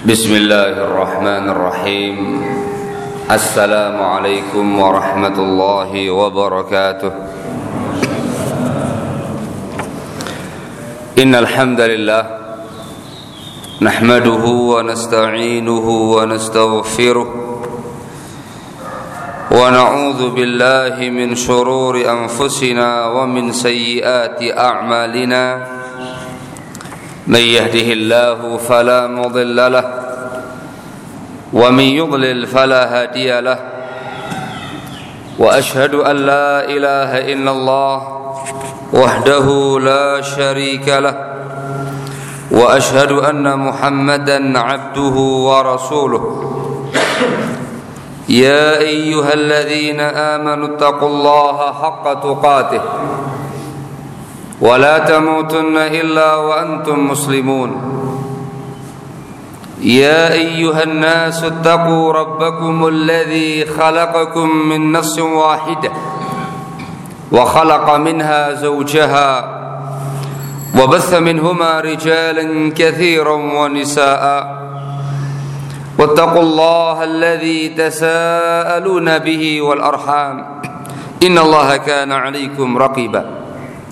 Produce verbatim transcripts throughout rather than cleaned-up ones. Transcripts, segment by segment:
Bismillahirrahmanirrahim. Assalamualaikum warahmatullahi wabarakatuh. Innal hamdalillah nahmaduhu wa nasta'inuhu wa nastaghfiruh wa na'udzu billahi min shururi anfusina wa min sayyiati a'malina. من يهده الله فلا مضل له ومن يضلل فلا هادي له وأشهد أن لا إله إلا الله وحده لا شريك له وأشهد أن محمدا عبده ورسوله يا أيها الذين آمنوا اتقوا الله حق تقاته ولا تموتن إلا وأنتم مسلمون يا أيها الناس اتقوا ربكم الذي خلقكم من نفس واحدة وخلق منها زوجها وبث منهما رجالا كثيرا ونساء واتقوا الله الذي تساءلون به والأرحام إن الله كان عليكم رقيبا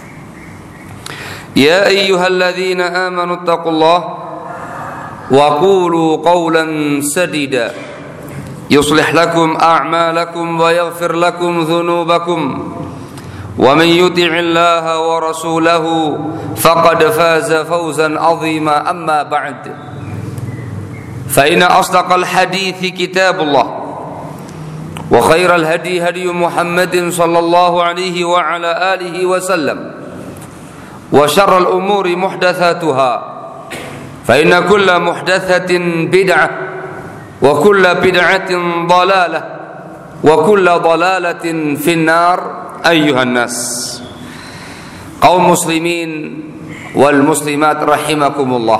يا أيها الذين آمنوا اتقوا الله وقولوا قولا سديدا يصلح لكم أعمالكم ويغفر لكم ذنوبكم ومن يطع الله ورسوله فقد فاز فوزا عظيما أما بعد فإن أصدق الحديث كتاب الله وخير الهدي هدي محمد صلى الله عليه وعلى آله وسلم وشر الأمور محدثاتها فإن كل محدثة بدعة وكل بدعة ضلالة وكل ضلالة في النار أيها الناس kaum muslimin wal muslimat rahimakumullah.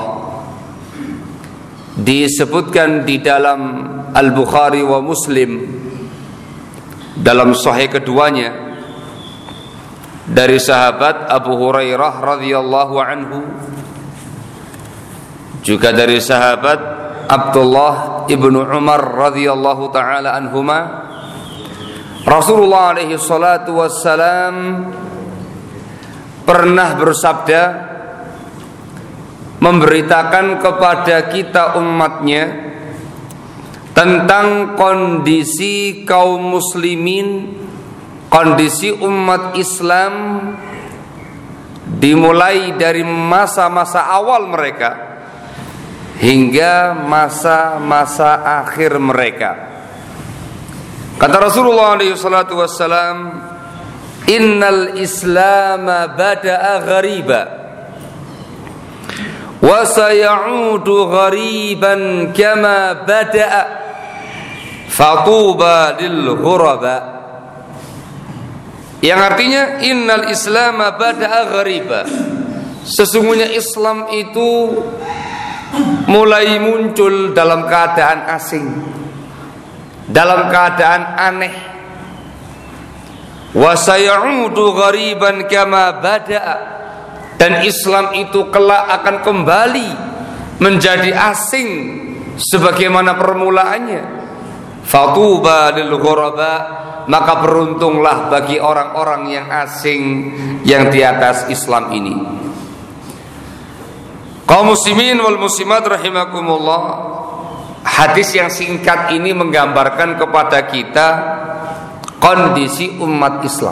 Disebutkan di dalam Al-Bukhari wa Muslim dalam sahih keduanya dari sahabat Abu Hurairah radhiyallahu anhu, juga dari sahabat Abdullah ibnu Umar radhiyallahu taala anhuma, Rasulullah alaihi salatu wassalam pernah bersabda, memberitakan kepada kita umatnya tentang kondisi kaum muslimin, kondisi umat Islam dimulai dari masa-masa awal mereka hingga masa-masa akhir mereka. Kata Rasulullah alaihi salatu wassalam, innal islama bada'a ghariba wa sayaudu ghariban kama bada'a fatuba lil ghuraba. Yang artinya innal islama bada'a ghariba, sesungguhnya Islam itu mulai muncul dalam keadaan asing, dalam keadaan aneh. Wa sayaudu ghariban kama bada'a, dan Islam itu kelak akan kembali menjadi asing sebagaimana permulaannya. Fatuba lil ghuraba, maka beruntunglah bagi orang-orang yang asing yang di atas Islam ini. Kaum muslimin wal muslimat rahimakumullah, hadis yang singkat ini menggambarkan kepada kita kondisi umat Islam.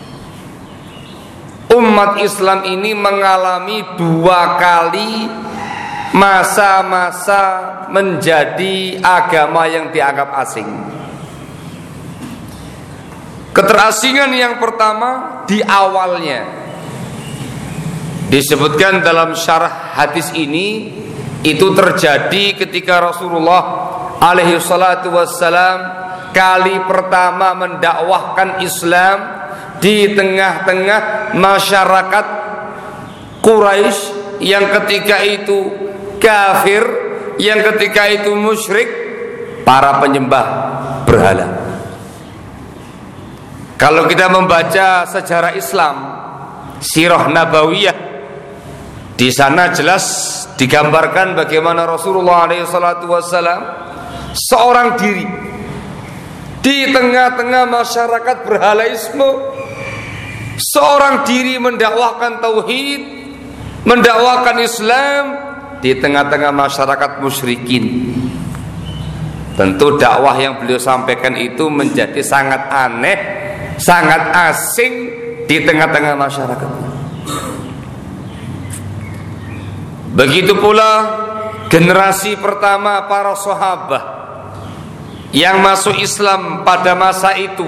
Umat Islam ini mengalami dua kali masa-masa menjadi agama yang dianggap asing. Keterasingan yang pertama di awalnya, disebutkan dalam syarah hadis ini, itu terjadi ketika Rasulullah alaihi salatu wassalam kali pertama mendakwahkan Islam di tengah-tengah masyarakat Quraisy yang ketika itu kafir, yang ketika itu musyrik, para penyembah berhala. Kalau kita membaca sejarah Islam, sirah nabawiyah, Di sana jelas digambarkan bagaimana Rasulullah alaihi salatu wassalam seorang diri di tengah-tengah masyarakat berhalaisme, seorang diri mendakwahkan tauhid, mendakwahkan Islam di tengah-tengah masyarakat musyrikin. Tentu dakwah yang beliau sampaikan itu menjadi sangat aneh, sangat asing di tengah-tengah masyarakat. Begitu pula generasi pertama para sahabat yang masuk Islam pada masa itu,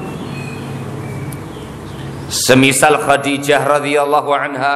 semisal Khadijah radhiyallahu anha,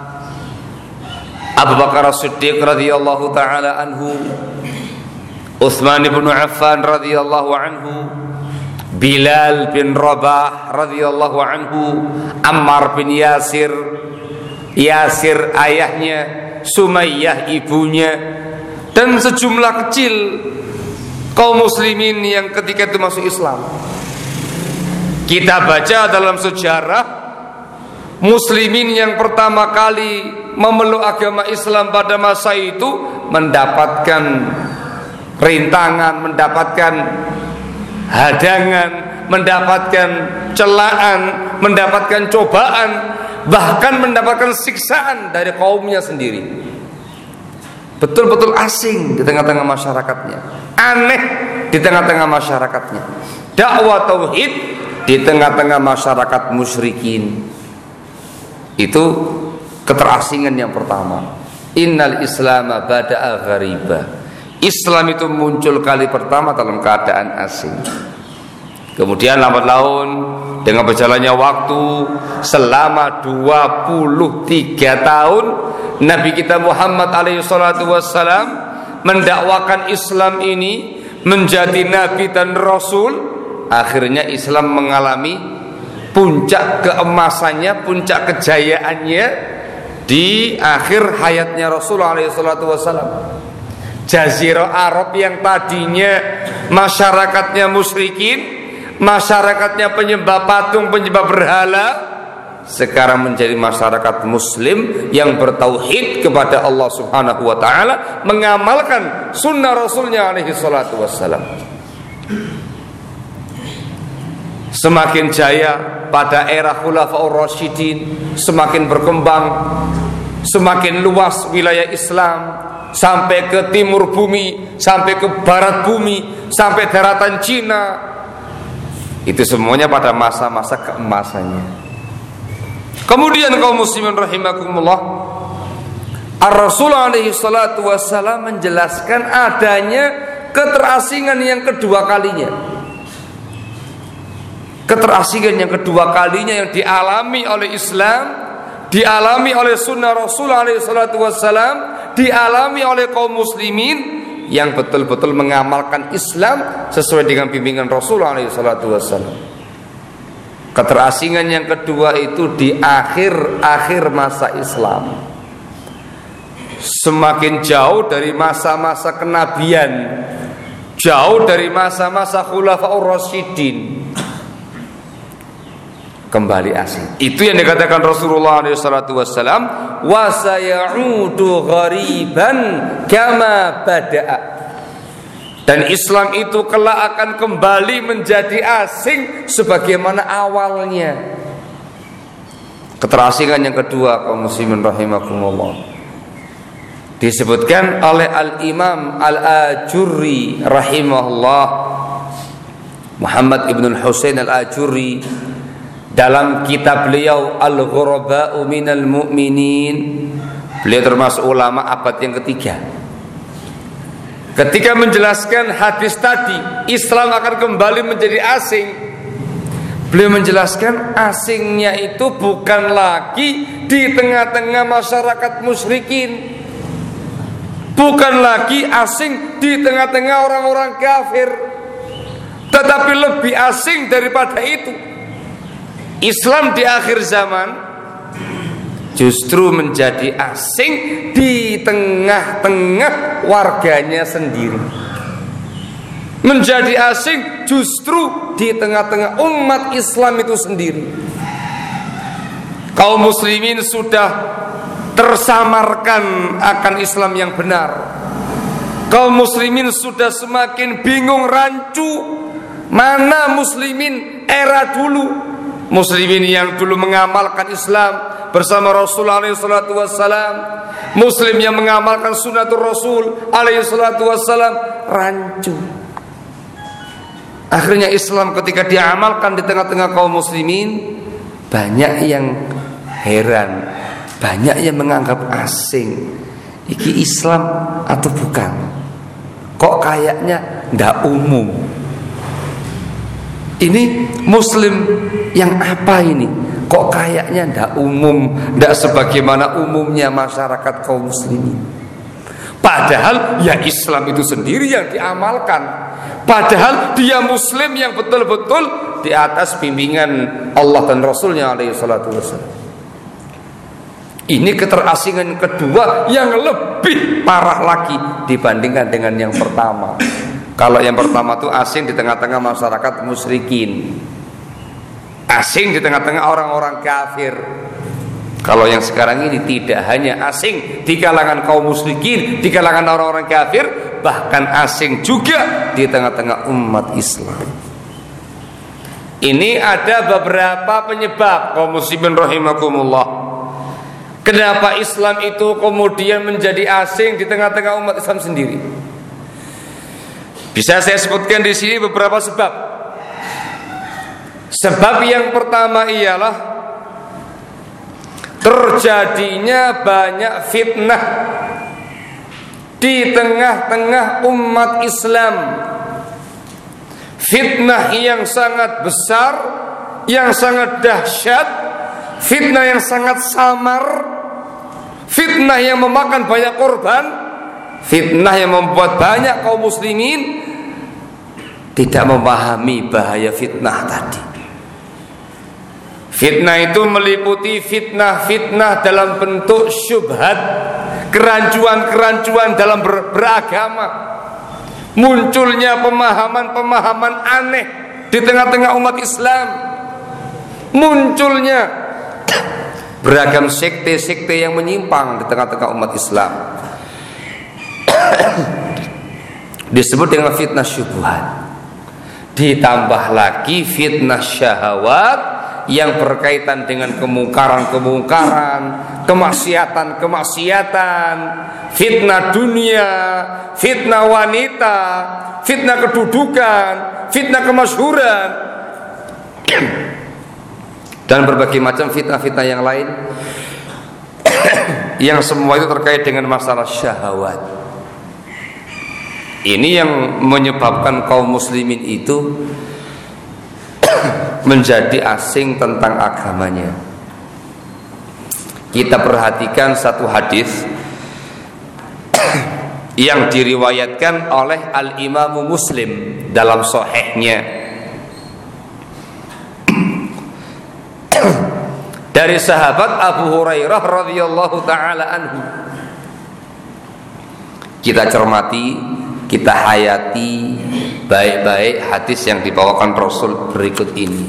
Abu Bakar As-Siddiq radhiyallahu taala anhu, Utsman bin Affan radhiyallahu anhu, Bilal bin Rabah radhiyallahu anhu, Ammar bin Yasir, Yasir ayahnya, Sumayyah ibunya, dan sejumlah kecil kaum muslimin yang ketika itu masuk Islam. Kita baca dalam sejarah, muslimin yang pertama kali memeluk agama Islam pada masa itu mendapatkan rintangan, mendapatkan hadangan, mendapatkan celaan, mendapatkan cobaan, bahkan mendapatkan siksaan dari kaumnya sendiri. Betul-betul asing di tengah-tengah masyarakatnya, aneh di tengah-tengah masyarakatnya, dakwah tauhid di tengah-tengah masyarakat musyrikin. Itu keterasingan yang pertama. Innal Islama bada'a ghariba. Islam itu muncul kali pertama dalam keadaan asing. Kemudian lambat laun dengan berjalannya waktu selama dua puluh tiga tahun Nabi kita Muhammad alaihi salatu wassalam mendakwakan Islam ini menjadi nabi dan rasul. Akhirnya Islam mengalami puncak keemasannya, puncak kejayaannya di akhir hayatnya Rasulullah alaihi salatu wassalam. Jazirah Arab yang tadinya masyarakatnya musyrikin, masyarakatnya penyembah patung, penyembah berhala, sekarang menjadi masyarakat muslim yang bertauhid kepada Allah Subhanahu wa taala, mengamalkan sunnah Rasulnya alaihi salatu wassalam. Semakin jaya pada era Khulafaur Rasyidin, semakin berkembang, semakin luas wilayah Islam, sampai ke timur bumi, sampai ke barat bumi, sampai daratan Cina. Itu semuanya pada masa-masa keemasannya. Kemudian kaum muslimin rahimakumullah, Ar-Rasul alaihi salatu wassalam menjelaskan adanya keterasingan yang kedua kalinya. Keterasingan yang kedua kalinya yang dialami oleh Islam, dialami oleh sunnah Rasul alaihi salatu wassalam, dialami oleh kaum muslimin yang betul-betul mengamalkan Islam sesuai dengan bimbingan Rasul alaihi salatu wassalam. Keterasingan yang kedua itu di akhir-akhir masa Islam, semakin jauh dari masa-masa kenabian, jauh dari masa-masa Khulafaur Rasyidin, kembali asing. Itu yang dikatakan Rasulullah alaihi salatu wassalam, wa sayaudu ghariban kama bada'a. Dan Islam itu kelak akan kembali menjadi asing sebagaimana awalnya. Keterasingan yang kedua kaum muslimin rahimakumullah disebutkan oleh Al-Imam Al-Ajurri rahimahullah, Muhammad ibn Husain Al-Ajurri, dalam kitab beliau Al-Ghuraba'u minal Mu'minin. Beliau termasuk ulama abad yang ketiga. Ketika menjelaskan hadis tadi, Islam akan kembali menjadi asing, beliau menjelaskan asingnya itu bukan lagi di tengah-tengah masyarakat musyrikin, bukan lagi asing di tengah-tengah orang-orang kafir, tetapi lebih asing daripada itu. Islam di akhir zaman justru menjadi asing di tengah-tengah warganya sendiri, menjadi asing justru di tengah-tengah umat Islam itu sendiri. Kaum muslimin sudah tersamarkan akan Islam yang benar. Kaum muslimin sudah semakin bingung rancu. Mana muslimin era dulu, muslimin yang dulu mengamalkan Islam bersama Rasul alaihi salatu wassalam, muslim yang mengamalkan sunnatul Rasul alaihi salatu wassalam, rancu. Akhirnya Islam ketika diamalkan di tengah-tengah kaum muslimin, banyak yang heran, banyak yang menganggap asing. Iki Islam atau bukan? Kok kayaknya ndak umum? Ini muslim yang apa ini? Kok kayaknya ndak umum, ndak sebagaimana umumnya masyarakat kaum muslimin. Padahal ya Islam itu sendiri yang diamalkan. Padahal dia muslim yang betul-betul di atas bimbingan Allah dan Rasulnya alaihi salatu wassalam. Ini keterasingan kedua yang lebih parah lagi dibandingkan dengan yang pertama. Kalau yang pertama itu asing di tengah-tengah masyarakat musyrikin, asing di tengah-tengah orang-orang kafir. Kalau yang sekarang ini tidak hanya asing di kalangan kaum musyrikin, di kalangan orang-orang kafir, bahkan asing juga di tengah-tengah umat Islam. Ini ada beberapa penyebab kaum muslimin rahimakumullah. Kenapa Islam itu kemudian menjadi asing di tengah-tengah umat Islam sendiri? Bisa saya sebutkan di sini beberapa sebab. Sebab yang pertama ialah terjadinya banyak fitnah di tengah-tengah umat Islam. Fitnah yang sangat besar, yang sangat dahsyat, fitnah yang sangat samar, fitnah yang memakan banyak korban, fitnah yang membuat banyak kaum muslimin tidak memahami bahaya fitnah tadi. Fitnah itu meliputi fitnah-fitnah dalam bentuk syubhat, kerancuan-kerancuan dalam ber- beragama, munculnya pemahaman-pemahaman aneh di tengah-tengah umat Islam, munculnya beragam sekte-sekte yang menyimpang di tengah-tengah umat Islam. Disebut dengan fitnah syubhat. Ditambah lagi fitnah syahwat yang berkaitan dengan kemungkaran-kemungkaran, kemaksiatan-kemaksiatan, fitnah dunia, fitnah wanita, fitnah kedudukan, fitnah kemasyhuran, dan berbagai macam fitnah-fitnah yang lain yang semua itu terkait dengan masalah syahwat. Ini yang menyebabkan kaum muslimin itu menjadi asing tentang agamanya. Kita perhatikan satu hadis yang diriwayatkan oleh Al-Imam Muslim dalam sahihnya dari sahabat Abu Hurairah radhiyallahu taala anhu. Kita cermati, kita hayati baik-baik hadis yang dibawakan Rasul berikut ini.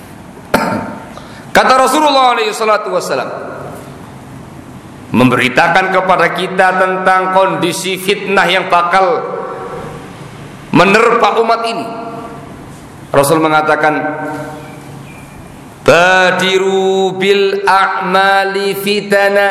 Kata Rasulullah alaihi salatu wassalam, memberitakan kepada kita tentang kondisi fitnah yang bakal menerpa umat ini. Rasul mengatakan, badiru bil a'mali fitana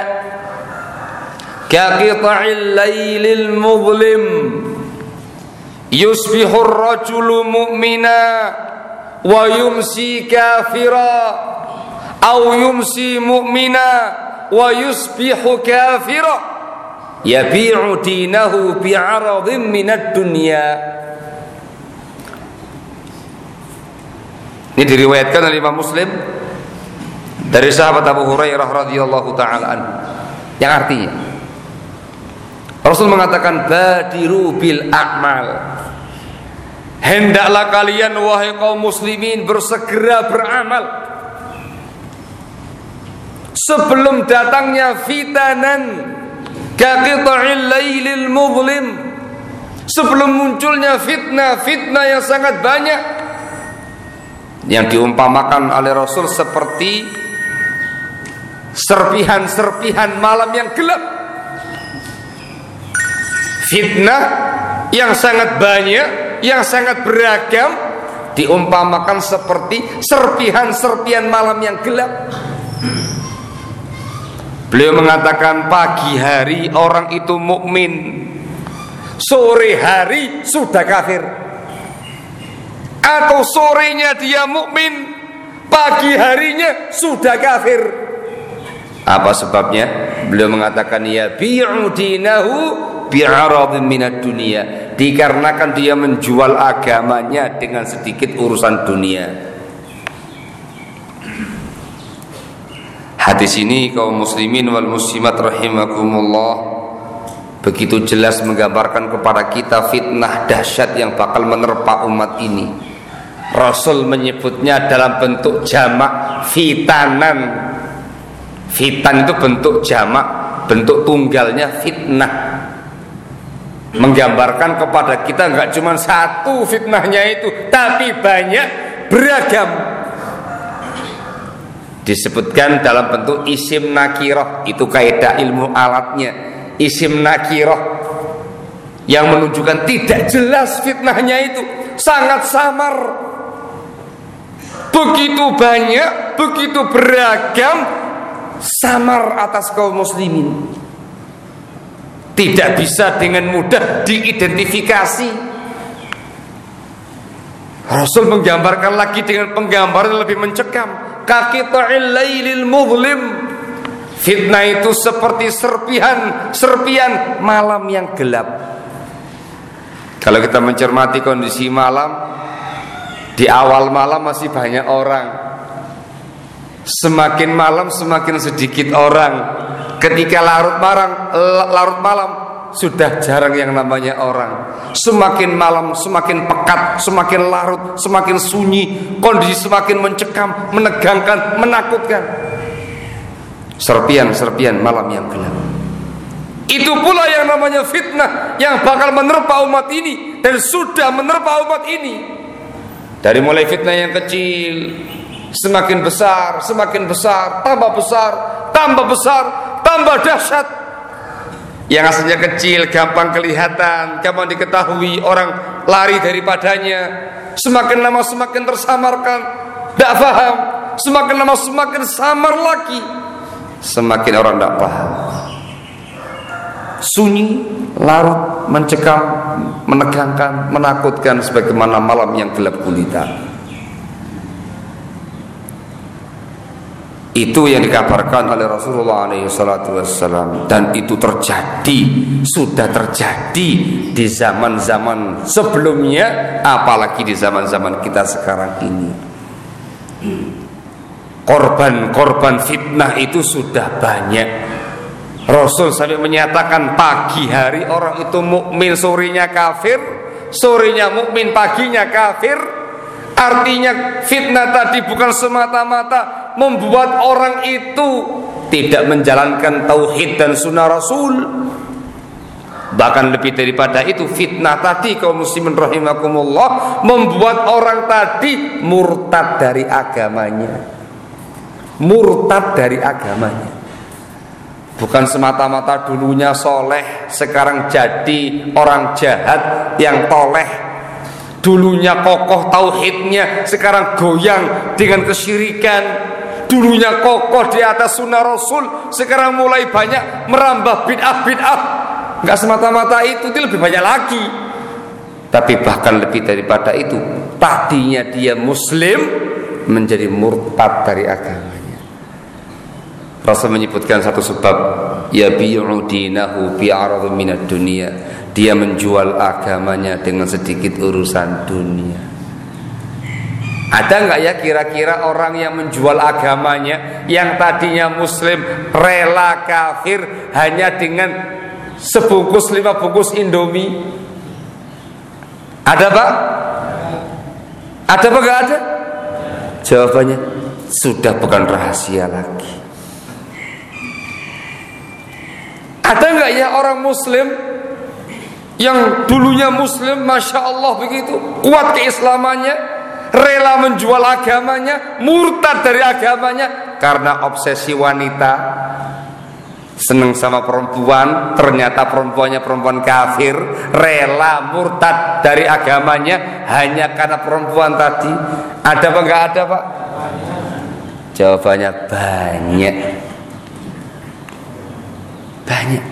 ka qita'il lailil muzlim yusbihur rajulu mu'mina wa yumsi kafira aw yumsi mu'mina wa yusbihu kafira yabi'u dinahu bi'aradhin minad dunya. Ini diriwayatkan oleh Imam Muslim dari sahabat Abu Hurairah radhiyallahu taala anhu, yang artinya Rasul mengatakan badiru bil a'mal, hendaklah kalian wahai kaum muslimin bersegera beramal sebelum datangnya fitanan kaqita'il lailil muzlim, sebelum munculnya fitnah-fitnah yang sangat banyak yang diumpamakan oleh Rasul seperti serpihan-serpihan malam yang gelap. Fitnah yang sangat banyak, yang sangat beragam, diumpamakan seperti serpihan-serpihan malam yang gelap. Beliau mengatakan pagi hari orang itu mukmin, sore hari sudah kafir. Atau sorenya dia mukmin, pagi harinya sudah kafir. Apa sebabnya? Beliau mengatakan ya bi'u dinahu bi'aradhin minad dunia, dikarenakan dia menjual agamanya dengan sedikit urusan dunia. Hadis ini kaum muslimin wal muslimat rahimakumullah begitu jelas menggambarkan kepada kita fitnah dahsyat yang bakal menerpa umat ini. Rasul menyebutnya dalam bentuk jamak fitanan. Fitan itu bentuk jamak, bentuk tunggalnya fitnah. Menggambarkan kepada kita enggak cuma satu fitnahnya itu, tapi banyak, beragam. Disebutkan dalam bentuk isim nakiroh, itu kaidah ilmu alatnya. Isim nakiroh yang menunjukkan tidak jelas fitnahnya itu, sangat samar, begitu banyak, begitu beragam, samar atas kaum muslimin, tidak bisa dengan mudah diidentifikasi. Rasul menggambarkan lagi dengan penggambaran yang lebih mencekam, kaqita'il lailil muzlim. Fitnah itu seperti serpihan serpihan malam yang gelap. Kalau kita mencermati kondisi malam, di awal malam masih banyak orang, semakin malam semakin sedikit orang. Ketika larut malam, larut malam sudah jarang yang namanya orang. Semakin malam semakin pekat, semakin larut, semakin sunyi, kondisi semakin mencekam, menegangkan, menakutkan. Serpian-serpian malam yang gelap. Itu pula yang namanya fitnah yang bakal menerpa umat ini dan sudah menerpa umat ini. Dari mulai fitnah yang kecil semakin besar, semakin besar, tambah besar, tambah besar, tambah dahsyat. Yang asalnya kecil, gampang kelihatan, gampang diketahui, orang lari daripadanya. Semakin lama semakin tersamarkan, tidak paham. Semakin lama semakin samar lagi, semakin orang tidak paham. Sunyi, larut, mencekam, menegangkan, menakutkan, sebagaimana malam yang gelap gulita. Itu yang dikabarkan oleh Rasulullah alaihi salatu wassalam, dan itu terjadi, sudah terjadi di zaman-zaman sebelumnya, apalagi di zaman-zaman kita sekarang ini. Korban-korban fitnah itu sudah banyak. Rasul sampai menyatakan pagi hari orang itu mukmin, sorenya kafir, sorenya mukmin, paginya kafir. Artinya fitnah tadi bukan semata-mata membuat orang itu tidak menjalankan tauhid dan sunnah Rasul. Bahkan lebih daripada itu, fitnah tadi kaum muslimin rahimakumullah membuat orang tadi murtad dari agamanya. Murtad dari agamanya. Bukan semata-mata dulunya soleh, sekarang jadi orang jahat yang toleh. Dulunya kokoh tauhidnya, sekarang goyang dengan kesyirikan. Dulunya kokoh di atas sunnah Rasul, sekarang mulai banyak merambah bid'ah-bid'ah. Enggak semata-mata itu, itu lebih banyak lagi. Tapi bahkan lebih daripada itu, tadinya dia muslim menjadi murtad dari agamanya. Rasul menyebutkan satu sebab, yabi'u dinahu bi'aradhin minad dunia. Dia menjual agamanya dengan sedikit urusan dunia. Ada enggak ya kira-kira orang yang menjual agamanya, yang tadinya muslim rela kafir hanya dengan sebungkus lima bungkus Indomie? Ada Pak? Ada apa enggak ada? Jawabannya sudah bukan rahasia lagi. Ada enggak ya orang muslim yang dulunya muslim, masya Allah begitu kuat keislamannya, rela menjual agamanya, murtad dari agamanya karena obsesi wanita, seneng sama perempuan, ternyata perempuannya perempuan kafir, rela murtad dari agamanya hanya karena perempuan tadi. Ada apa enggak ada, Pak? Jawabannya banyak. Banyak.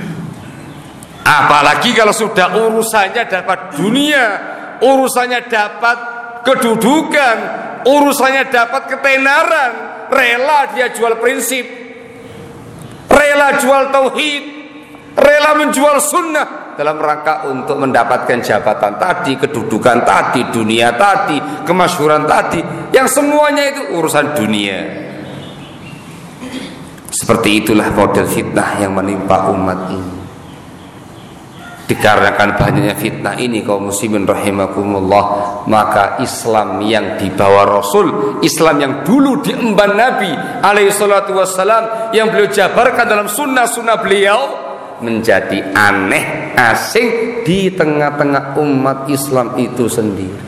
Apalagi kalau sudah urusannya dapat dunia, urusannya dapat kedudukan, urusannya dapat ketenaran, rela dia jual prinsip, rela jual tauhid, rela menjual sunnah dalam rangka untuk mendapatkan jabatan tadi, kedudukan tadi, dunia tadi, kemasyhuran tadi, yang semuanya itu urusan dunia. Seperti itulah model fitnah yang menimpa umat ini. Dikarenakan banyaknya fitnah ini, kaum muslimin rahimakumullah, maka Islam yang dibawa Rasul, Islam yang dulu diemban Nabi alaihi salatu wassalam, yang beliau jabarkan dalam sunnah-sunnah beliau, menjadi aneh, asing di tengah-tengah umat Islam itu sendiri.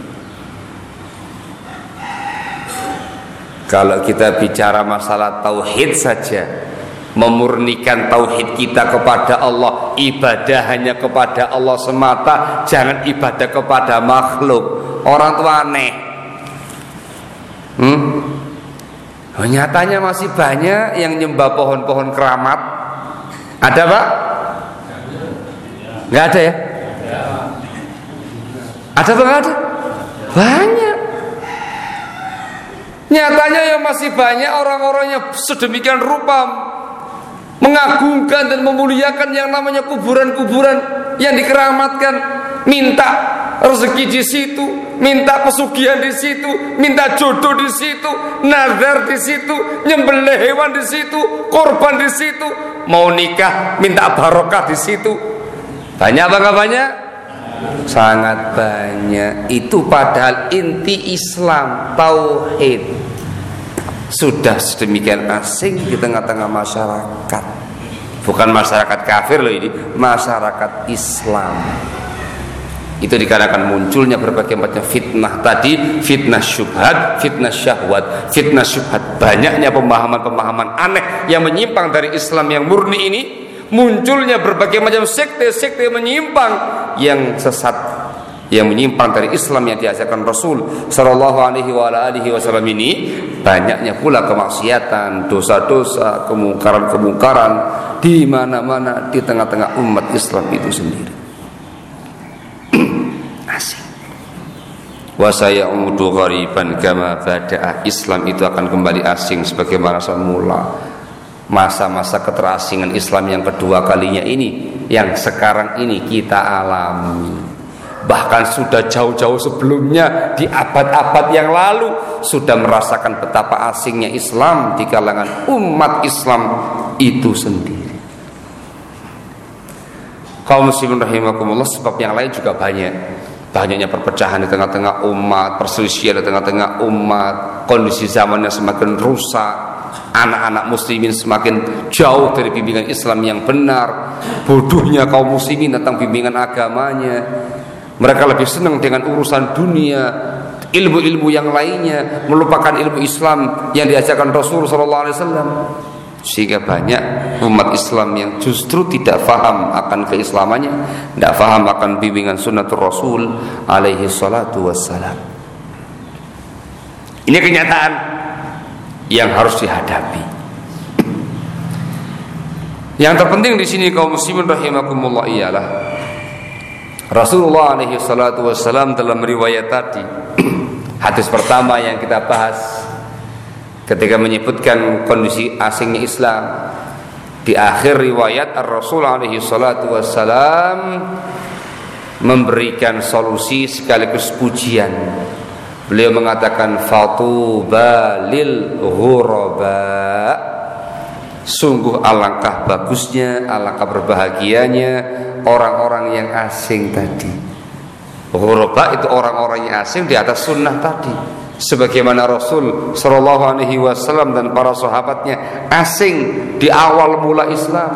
Kalau kita bicara masalah tauhid saja, memurnikan tauhid kita kepada Allah, ibadah hanya kepada Allah semata, jangan ibadah kepada makhluk. Orang tua aneh. Hmm? Oh, nyatanya masih banyak yang nyembah pohon-pohon keramat. Ada, Pak? Nggak ada ya? Ada apa nggak ada? Banyak. Nyatanya yang masih banyak orang-orang yang sedemikian rupa mengagungkan dan memuliakan yang namanya kuburan-kuburan yang dikeramatkan, minta rezeki di situ, minta pesugihan di situ, minta jodoh di situ, nazar di situ, nyembelih hewan di situ, korban di situ, mau nikah minta barokah di situ. Banyak apa nggak banyak? Sangat banyak. Itu padahal inti Islam, tauhid, sudah sedemikian asing di tengah-tengah masyarakat. Bukan masyarakat kafir loh ini, masyarakat Islam. Itu dikarenakan munculnya berbagai macam fitnah tadi, fitnah syubhat, fitnah syahwat, fitnah syubhat. Banyaknya pemahaman-pemahaman aneh yang menyimpang dari Islam yang murni ini, munculnya berbagai macam sekte-sekte menyimpang yang sesat, yang menyimpang dari Islam yang diajarkan Rasul sallallahu alaihi wa alihi wasallam ini. Banyaknya pula kemaksiatan, dosa-dosa, kemungkaran-kemungkaran di mana-mana di tengah-tengah umat Islam itu sendiri. Asing. Wa sayaudu ghariban kama bada'a. Islam itu akan kembali asing sebagaimana semula. Masa-masa keterasingan Islam yang kedua kalinya ini, yang sekarang ini kita alami. Bahkan sudah jauh-jauh sebelumnya, di abad-abad yang lalu, sudah merasakan betapa asingnya Islam di kalangan umat Islam itu sendiri. Kaum muslimin rahimakumullah, sebab yang lain juga banyak. Banyaknya perpecahan di tengah-tengah umat, perselisihan di tengah-tengah umat, kondisi zamannya semakin rusak, anak-anak muslimin semakin jauh dari bimbingan Islam yang benar, bodohnya kaum muslimin tentang bimbingan agamanya. Mereka lebih senang dengan urusan dunia, ilmu-ilmu yang lainnya, melupakan ilmu Islam yang diajarkan Rasul sallallahu alaihi wasallam. Sehingga banyak umat Islam yang justru tidak faham akan keislamannya, tidak faham akan bimbingan sunnatul Rasul alaihi salatu wassalam. Ini kenyataan yang harus dihadapi. Yang terpenting di sini kaum muslimin rahimakumullah ialah Rasulullah alaihi salatu wassalam dalam riwayat tadi, hadis pertama yang kita bahas, ketika menyebutkan kondisi asingnya Islam, di akhir riwayat Ar-Rasul alaihi salatu wassalam memberikan solusi sekaligus pujian. Beliau mengatakan fatuba lil ghuraba, sungguh alangkah bagusnya, alangkah berbahagianya orang-orang yang asing tadi. Ghuraba itu orang-orang yang asing di atas sunnah tadi, sebagaimana Rasul sallallahu alaihi wasallam dan para sahabatnya asing di awal mula Islam.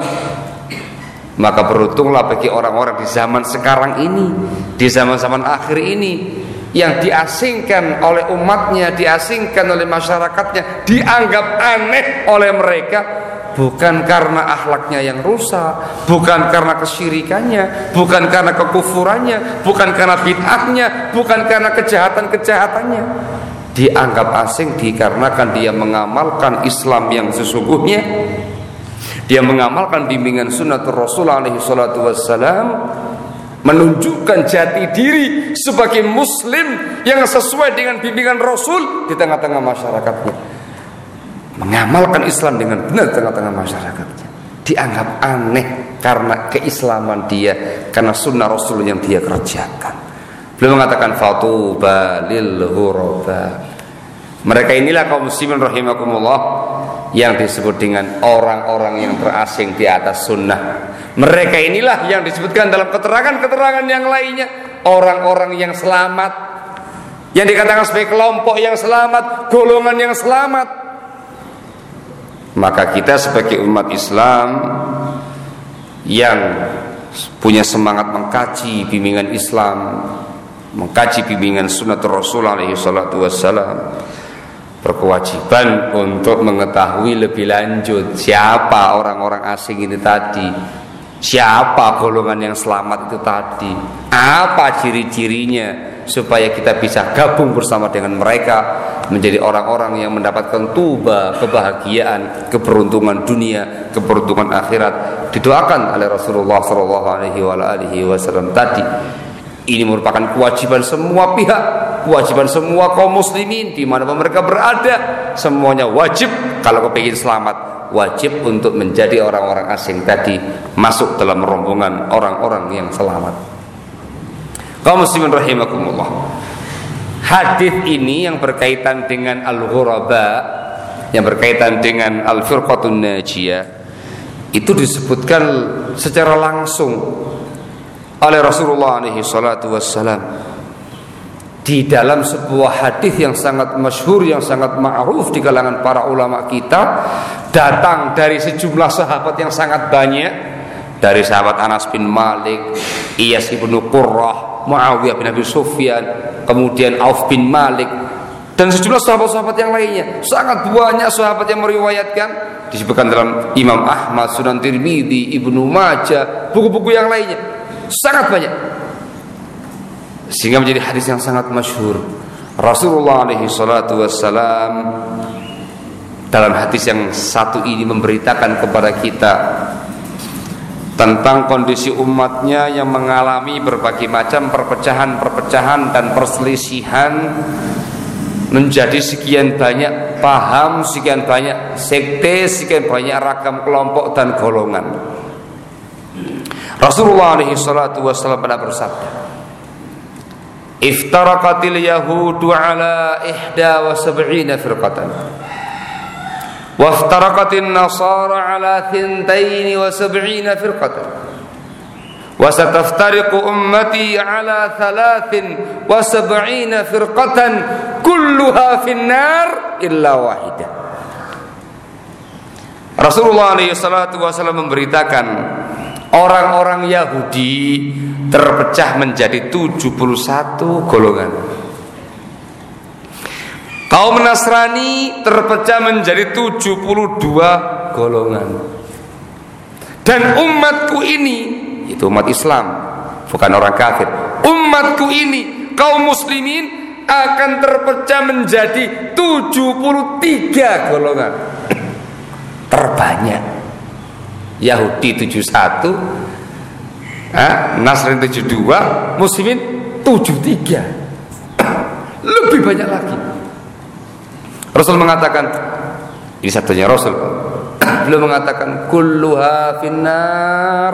Maka beruntunglah bagi orang-orang di zaman sekarang ini, di zaman-zaman akhir ini, yang diasingkan oleh umatnya, diasingkan oleh masyarakatnya, dianggap aneh oleh mereka, bukan karena akhlaknya yang rusak, bukan karena kesyirikannya, bukan karena kekufurannya, bukan karena bid'ahnya, bukan karena kejahatan-kejahatannya. Dianggap asing dikarenakan dia mengamalkan Islam yang sesungguhnya, dia mengamalkan bimbingan sunnatul Rasul alaihi salatu wassalam, menunjukkan jati diri sebagai muslim yang sesuai dengan bimbingan Rasul di tengah-tengah masyarakatnya, mengamalkan Islam dengan benar di tengah-tengah masyarakatnya. Dianggap aneh karena keislaman dia, karena sunnah Rasul yang dia kerjakan. Beliau mengatakan fatuba lil ghuraba. Mereka inilah kaum muslimin rahimakumullah yang disebut dengan orang-orang yang terasing di atas sunnah. Mereka inilah yang disebutkan dalam keterangan-keterangan yang lainnya, orang-orang yang selamat, yang dikatakan sebagai kelompok yang selamat, golongan yang selamat. Maka kita sebagai umat Islam yang punya semangat mengkaji bimbingan Islam, mengkaji bimbingan sunnatul Rasul alaihi salatu wassalam, berkewajiban untuk mengetahui lebih lanjut siapa orang-orang asing ini tadi, siapa golongan yang selamat itu tadi, apa ciri-cirinya, supaya kita bisa gabung bersama dengan mereka menjadi orang-orang yang mendapatkan tuba, kebahagiaan, keberuntungan dunia, keberuntungan akhirat didoakan oleh Rasulullah shallallahu alaihi wasallam tadi. Ini merupakan kewajiban semua pihak, kewajiban semua kaum muslimin di mana mereka berada. Semuanya wajib kalau kepingin selamat, wajib untuk menjadi orang-orang asing tadi, masuk dalam rombongan orang-orang yang selamat. Kaum muslimin rahimakumullah. Hadis ini yang berkaitan dengan al-ghuraba, yang berkaitan dengan al-firqatun najiyah, itu disebutkan secara langsung oleh Rasulullah alaihi salatu wassalam di dalam sebuah hadis yang sangat masyhur, yang sangat ma'ruf di kalangan para ulama kita, datang dari sejumlah sahabat yang sangat banyak, dari sahabat Anas bin Malik, Iyas ibnu Qurrah, Muawiyah bin Abi Sufyan, kemudian Auf bin Malik, dan sejumlah sahabat-sahabat yang lainnya. Sangat banyak sahabat yang meriwayatkan, disebutkan dalam Imam Ahmad, Sunan Tirmidzi, Ibnu Majah, buku-buku yang lainnya. Sangat banyak, sehingga menjadi hadis yang sangat masyhur. Rasulullah alaihi salatu wassalam dalam hadis yang satu ini memberitakan kepada kita tentang kondisi umatnya yang mengalami berbagai macam perpecahan-perpecahan dan perselisihan, menjadi sekian banyak paham, sekian banyak sekte, sekian banyak ragam kelompok dan golongan. Rasulullah alaihi salatu wassalam pernah bersabda, iftaraqatil yahudu ala ihda wa sab'ina firqatan, wa iftaraqatin nasara ala thintain wa sab'ina firqatan, wa sataftariqu ummati ala thalathin wa sab'ina firqatan kulluha finnar illa wahidah. Rasulullah alaihi salatu wassalam memberitakan orang-orang Yahudi terpecah menjadi tujuh puluh satu golongan. Kaum Nasrani terpecah menjadi tujuh puluh dua golongan. Dan umatku ini, itu umat Islam, bukan orang kafir. Umatku ini, kaum muslimin, akan terpecah menjadi tujuh puluh tiga golongan. Terbanyak Yahudi tujuh puluh satu, eh, Nasrani tujuh puluh dua, Muslimin tujuh puluh tiga. Lebih banyak lagi. Rasul mengatakan, ini satunya Rasul, beliau mengatakan kulluha finnar.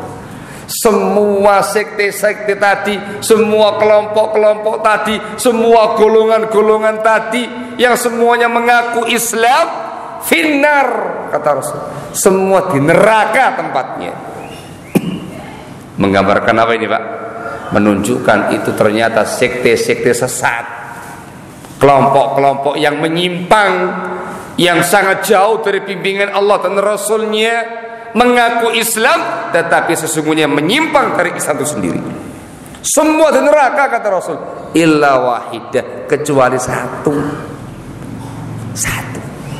Semua sekte-sekte tadi, semua kelompok-kelompok tadi, semua golongan-golongan tadi yang semuanya mengaku Islam, finnar, kata Rasul, semua di neraka tempatnya. Menggambarkan apa ini, Pak? Menunjukkan itu ternyata sekte-sekte sesat, kelompok-kelompok yang menyimpang, yang sangat jauh dari bimbingan Allah dan Rasulnya, mengaku Islam tetapi sesungguhnya menyimpang dari Islam itu sendiri. Semua di neraka, kata Rasul. illa wahidah, kecuali satu. Satu.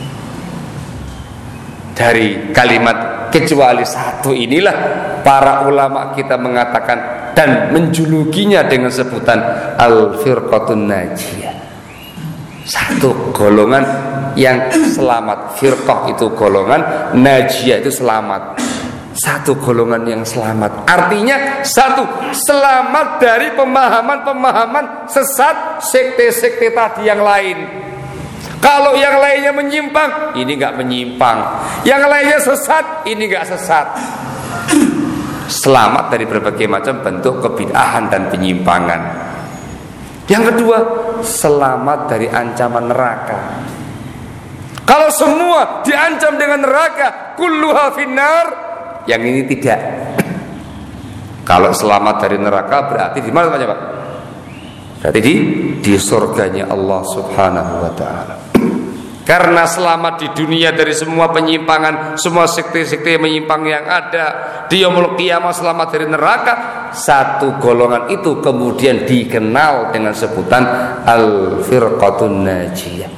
Dari kalimat kecuali satu inilah para ulama kita mengatakan dan menjulukinya dengan sebutan al-firqatun najiyah. Satu golongan yang selamat. Firqah itu golongan, najiyah itu selamat. Satu golongan yang selamat. Artinya satu, selamat dari pemahaman-pemahaman sesat sekte-sekte tadi yang lain. Kalau yang lainnya menyimpang, ini enggak menyimpang. Yang lainnya sesat, ini enggak sesat. Selamat dari berbagai macam bentuk kebid'ahan dan penyimpangan. Yang kedua, selamat dari ancaman neraka. Kalau semua diancam dengan neraka, kulluha finnar, yang ini tidak. Kalau selamat dari neraka berarti di mana Pak? Berarti di di surganya Allah Subhanahu wa taala. Karena selamat di dunia dari semua penyimpangan, semua sekte-sekte menyimpang yang ada, di yaumul qiyamah selamat dari neraka. Satu golongan itu kemudian dikenal dengan sebutan al-firqatun najiyah,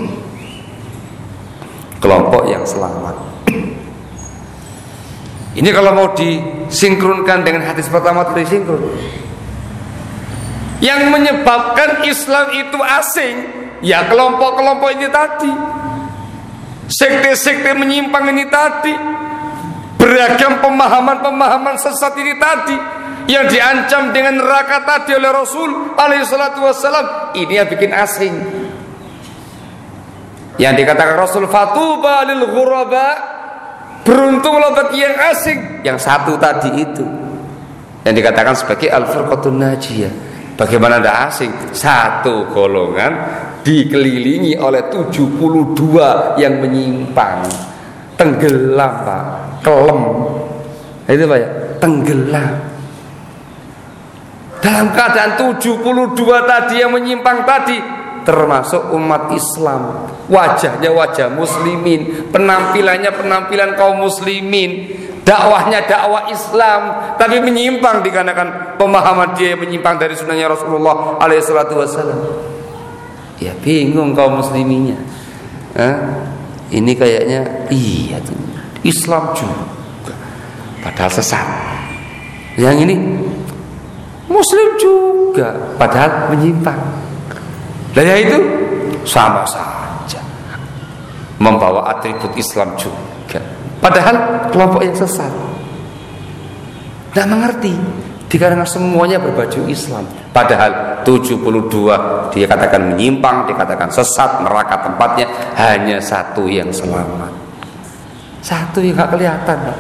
kelompok yang selamat. Ini kalau mau disinkronkan dengan hadis pertama tadi sinkron. Yang menyebabkan Islam itu asing, ya kelompok-kelompok ini tadi, sekte-sekte menyimpang ini tadi, beragam pemahaman-pemahaman sesat ini tadi, yang diancam dengan neraka tadi oleh Rasul alaihi salatu wassalam. Ini yang bikin asing. Yang dikatakan Rasul, fatuba lil ghuraba, beruntunglah bagi yang asing. Yang satu tadi itu yang dikatakan sebagai al-firqatun najiyah. Bagaimana tidak asing? Satu golongan dikelilingi oleh tujuh puluh dua yang menyimpang, tenggelam Pak, kelem. Itu Pak ya, tenggelam. Dalam keadaan tujuh puluh dua tadi yang menyimpang tadi, termasuk umat Islam, wajahnya wajah muslimin, penampilannya penampilan kaum muslimin, dakwahnya dakwah Islam, tapi menyimpang dikarenakan pemahaman dia yang menyimpang dari sunnahnya Rasulullah alaihi salatu wassalam. Ya bingung kaum musliminnya. Hah? Ini kayaknya iya Islam juga, padahal sesat. Yang ini Muslim juga, padahal menyimpang. Dan ya itu sama saja, membawa atribut Islam juga, padahal kelompok yang sesat. Tidak mengerti, dikarenakan semuanya berbaju Islam, padahal tujuh puluh dua dikatakan menyimpang, dikatakan sesat, neraka tempatnya. Hanya satu yang selamat, satu yang gak kelihatan Pak.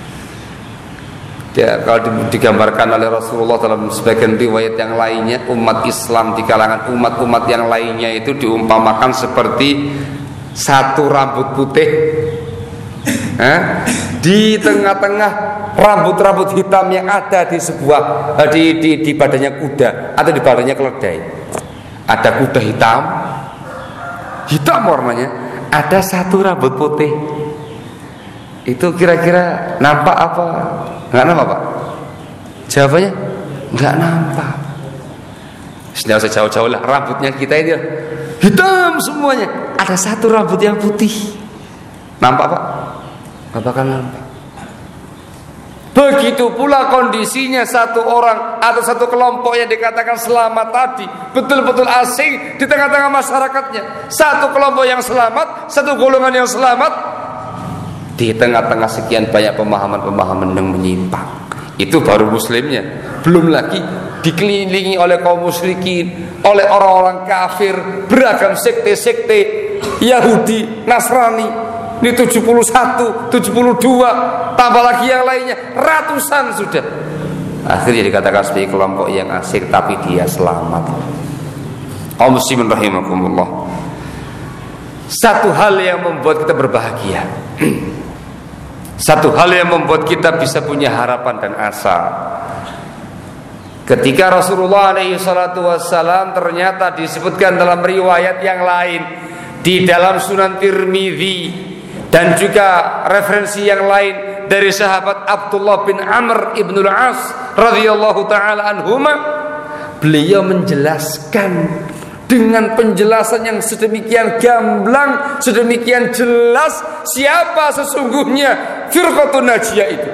Ya, kalau digambarkan oleh Rasulullah dalam sebagian riwayat yang lainnya, umat Islam di kalangan umat-umat yang lainnya itu diumpamakan seperti satu rambut putih eh, di tengah-tengah rambut-rambut hitam yang ada di sebuah di, di, di badannya kuda atau di badannya keledai. Ada kuda hitam, hitam warnanya, ada satu rambut putih. Itu kira-kira nampak apa? Enggak nampak Pak? Jawabannya enggak nampak. Sudah usah jauh-jauh lah, rambutnya kita ini hitam semuanya, ada satu rambut yang putih. Nampak Pak? Enggak bakal nampak. Begitu pula kondisinya satu orang atau satu kelompok yang dikatakan selamat tadi, betul-betul asing di tengah-tengah masyarakatnya. Satu kelompok yang selamat, satu golongan yang selamat di tengah-tengah sekian banyak pemahaman-pemahaman yang menyimpang. Itu baru muslimnya. Belum lagi dikelilingi oleh kaum musyrikin, oleh orang-orang kafir, beragam sekte-sekte, Yahudi, Nasrani. Ini tujuh puluh satu, tujuh puluh dua, tambah lagi yang lainnya, ratusan sudah. Akhirnya dikatakan sebagai kelompok yang asing, tapi dia selamat. Kaum muslimin rahimakumullah. Satu hal yang membuat kita berbahagia, satu hal yang membuat kita bisa punya harapan dan asa, ketika Rasulullah alaihi salatu wassalam ternyata disebutkan dalam riwayat yang lain di dalam Sunan Tirmidzi dan juga referensi yang lain dari sahabat Abdullah bin Amr ibn al-As radhiyallahu taala anhuma, beliau menjelaskan dengan penjelasan yang sedemikian gamblang, sedemikian jelas siapa sesungguhnya firqatun najiyah itu.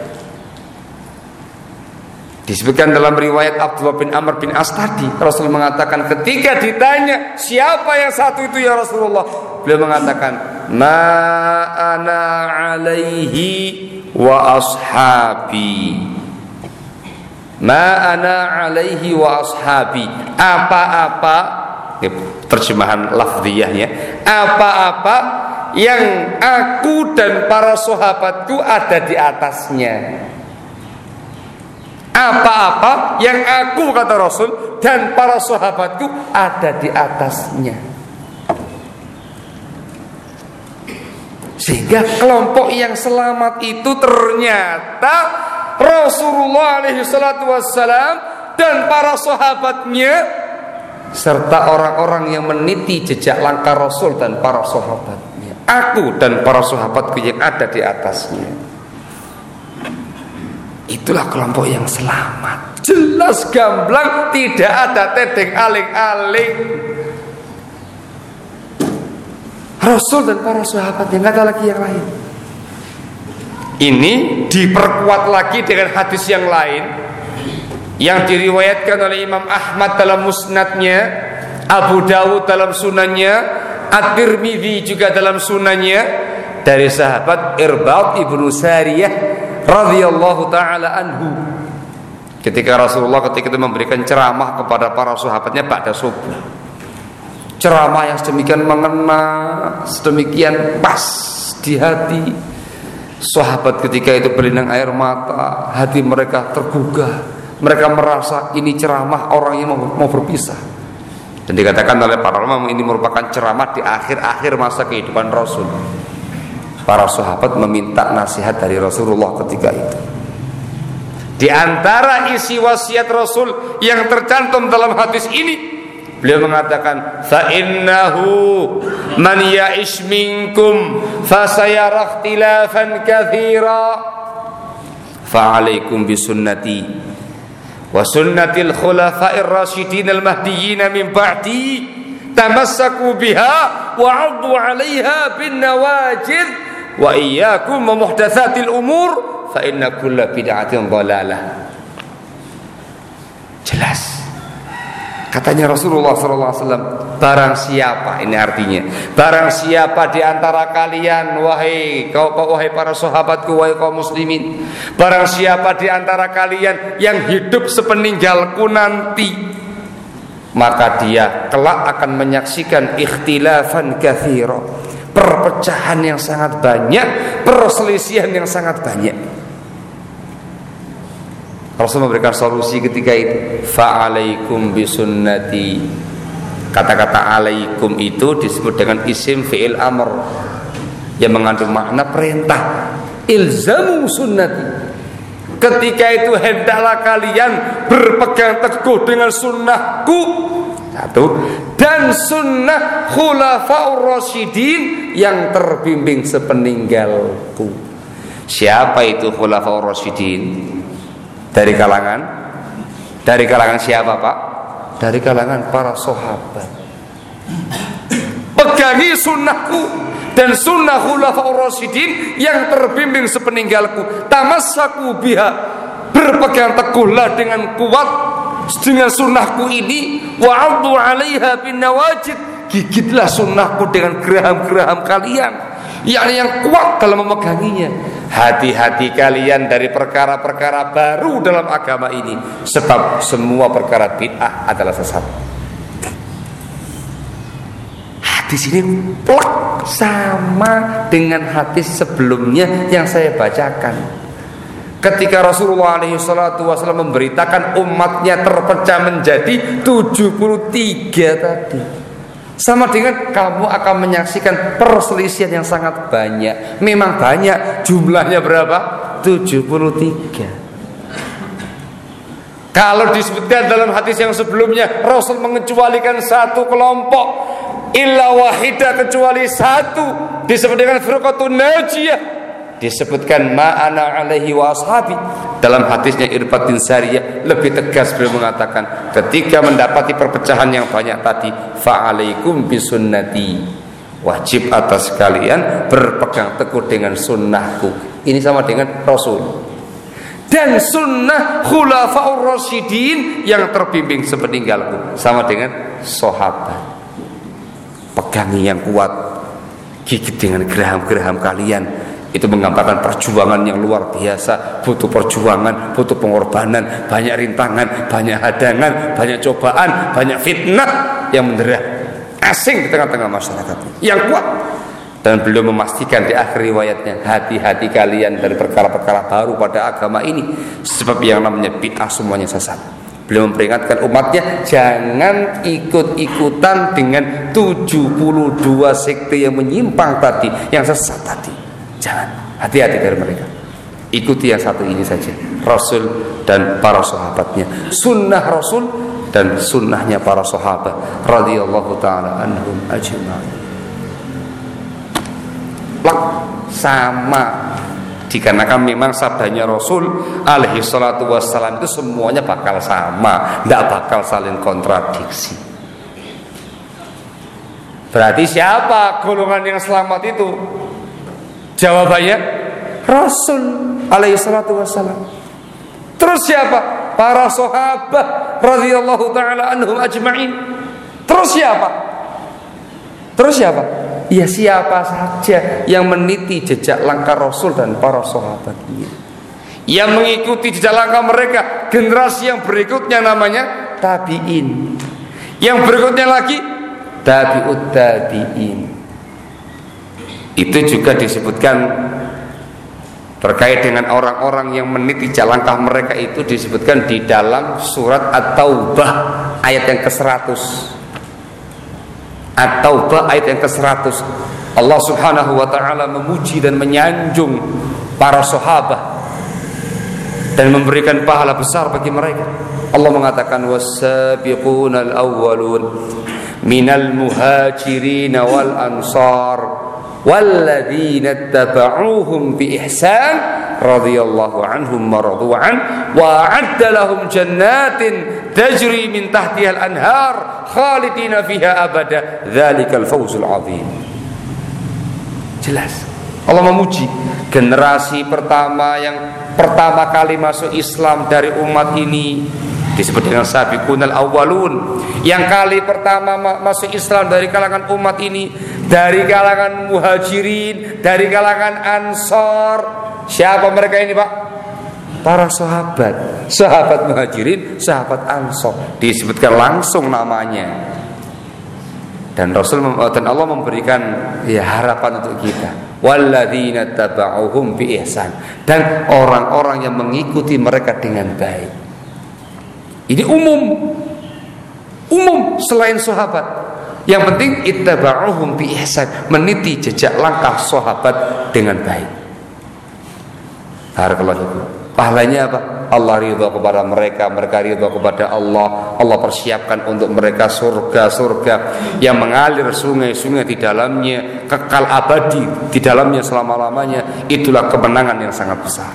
Disebutkan dalam riwayat Abdullah bin Amr bin As tadi, Rasul mengatakan ketika ditanya siapa yang satu itu ya Rasulullah, beliau mengatakan ma ana alaihi wa ashabi. Ma ana alaihi wa ashabi. Apa-apa, terjemahan lafziyahnya, apa-apa yang aku dan para sahabatku ada di atasnya. Apa-apa yang aku, kata Rasul, dan para sahabatku ada di atasnya. Sehingga kelompok yang selamat itu ternyata Rasulullah alaihi salatu wassalam dan para sahabatnya, serta orang-orang yang meniti jejak langkah Rasul dan para sahabatnya. Aku dan para sahabatku yang ada di atasnya. Itulah kelompok yang selamat. Jelas gamblang, tidak ada tedeng aling-aling. Rasul dan para sahabat, yang ada lagi yang lain. Ini diperkuat lagi dengan hadis yang lain yang diriwayatkan oleh Imam Ahmad dalam musnadnya, Abu Dawud dalam sunannya, At-Tirmidzi juga dalam sunannya, dari sahabat Irbad ibnu Sariyah radhiyallahu ta'ala anhu, ketika Rasulullah ketika itu memberikan ceramah kepada para sahabatnya pada subuh. Ceramah yang sedemikian mengena, sedemikian pas di hati sahabat. Ketika itu berlinang air mata, hati mereka tergugah. Mereka merasa ini ceramah orang yang mau, mau berpisah. Dan dikatakan oleh para ulama ini merupakan ceramah di akhir-akhir masa kehidupan Rasul. Para sahabat meminta nasihat dari Rasulullah ketika itu. Di antara isi wasiat Rasul yang tercantum dalam hadis ini, beliau mengatakan, fa innahu man ya'ish minkum fasayara ikhtilafan katsira fa 'alaikum bisunnati wa sunnatil khulafa'ir rasyidin al-mahdiyyin min ba'di tamassaku biha wa 'addu 'alaiha bin nawajid wa iyyakum wa muhdatsatil umur fa inna kulla bid'atin dhalalah. Jelas. Katanya Rasulullah sallallahu alaihi wasallam, barang siapa, ini artinya, barang siapa di antara kalian, wahai kau wahai para sahabatku, wahai kaum muslimin, barang siapa di antara kalian yang hidup sepeninggalku nanti, maka dia kelak akan menyaksikan ikhtilafan katsira, perpecahan yang sangat banyak, perselisihan yang sangat banyak. Rasul memberikan solusi ketika itu, fa'alaikum bisunnati. Kata-kata alaikum itu disebut dengan isim fi'il amr yang mengandung makna perintah, ilzamu sunnati. Ketika itu hendaklah kalian berpegang teguh dengan sunnahku, satu, dan sunnah khulafaur rasyidin yang terbimbing sepeninggalku. Siapa itu khulafaur rasyidin? Dari kalangan Dari kalangan siapa Pak? Dari kalangan para sahabat. Pegangi sunnahku dan sunnah khulafaur rasyidin yang terbimbing sepeninggalku. Tamassaku biha, berpegang teguhlah dengan kuat dengan sunnahku ini. Wa'addu 'alaiha bin nawajid, gigitlah sunnahku dengan geraham-geraham kalian, yakni yang kuat dalam memeganginya. Hati-hati kalian dari perkara-perkara baru dalam agama ini, sebab semua perkara bid'ah adalah sesat. Hadis ini plak sama dengan hadis sebelumnya yang saya bacakan. Ketika Rasulullah alaihi salatu wasallam memberitakan umatnya terpecah menjadi tujuh puluh tiga tadi, sama dengan kamu akan menyaksikan perselisihan yang sangat banyak. Memang banyak, jumlahnya berapa? tujuh puluh tiga. Kalau disebutkan dalam hadis yang sebelumnya, Rasul mengecualikan satu kelompok, illa wahidah, kecuali satu, disebut dengan firqatun najiyah. disebutkan ma'ana alaihi wa ashabi. Dalam hadisnya Irbad bin Sariyah lebih tegas beliau mengatakan, ketika mendapati perpecahan yang banyak tadi, fa'alaikum bisunnati, wajib atas kalian berpegang teguh dengan sunnahku. Ini sama dengan Rasul dan sunnah khulafaur rasyidin yang terbimbing sepeninggalku, sama dengan sahabat. Pegangi yang kuat, gigit dengan geraham-geraham kalian. Itu menggambarkan perjuangan yang luar biasa. Butuh perjuangan, butuh pengorbanan, banyak rintangan, banyak hadangan, banyak cobaan, banyak fitnah yang mendera asing di tengah-tengah masyarakat yang kuat. Dan beliau memastikan di akhir riwayatnya, hati-hati kalian dari perkara-perkara baru pada agama ini, sebab yang namanya bid'ah semuanya sesat. Beliau memperingatkan umatnya jangan ikut-ikutan dengan tujuh puluh dua sekte yang menyimpang tadi, yang sesat tadi. Jangan, hati-hati dari mereka. Ikuti yang satu ini saja, Rasul dan para sahabatnya, sunnah Rasul dan sunnahnya para sahabat radhiyallahu taala anhum ajma'in. Sama, dikarenakan memang sabdanya Rasul alaihi salatu wassalam itu semuanya bakal sama, tidak bakal saling kontradiksi. Berarti siapa golongan yang selamat itu? Jawabannya Rasul alaihi salatu wassalam. Terus siapa? Para sahabat radhiyallahu taala anhum ajma'in. Terus siapa? Terus siapa? Ya siapa saja yang meniti jejak langkah Rasul dan para sahabatnya, yang mengikuti jejak langkah mereka. Generasi yang berikutnya namanya tabi'in, yang berikutnya lagi tabi'ut tabi'in. Itu juga disebutkan terkait dengan orang-orang yang meniti jejak langkah mereka, itu disebutkan di dalam surat At-Taubah ayat yang ke seratus. At-Taubah ayat yang ke seratus. Allah subhanahu wa ta'ala memuji dan menyanjung para sahabat dan memberikan pahala besar bagi mereka. Allah mengatakan was-sabiqunal awwalun minal muhajirin wal ansar walladzina tabauhum bi ihsan radhiyallahu anhum wa radu an wa a'adda lahum jannatin tajri min tahtiha al-anhar khalidina fiha abada dzalikal fawzul azim. Jelas Allah memuji generasi pertama yang pertama kali masuk Islam dari umat ini, disebut dengan sabiqunal awwalun, yang kali pertama masuk Islam dari kalangan umat ini, dari kalangan muhajirin, dari kalangan ansor. Siapa mereka ini, Pak? Para sahabat, sahabat muhajirin, sahabat ansor, disebutkan langsung namanya. Dan Rasul dan Allah memberikan ya harapan untuk kita, walladzina tabauhum bi ihsan, dan orang-orang yang mengikuti mereka dengan baik. Ini umum, umum selain sahabat. Yang penting ittaba'uhum bi ihsan, meniti jejak langkah sahabat dengan baik. Barakallahu. Pahalanya apa? Allah ridha kepada mereka, mereka ridha kepada Allah. Allah persiapkan untuk mereka surga-surga yang mengalir sungai-sungai di dalamnya, kekal abadi di dalamnya selama-lamanya. Itulah kemenangan yang sangat besar,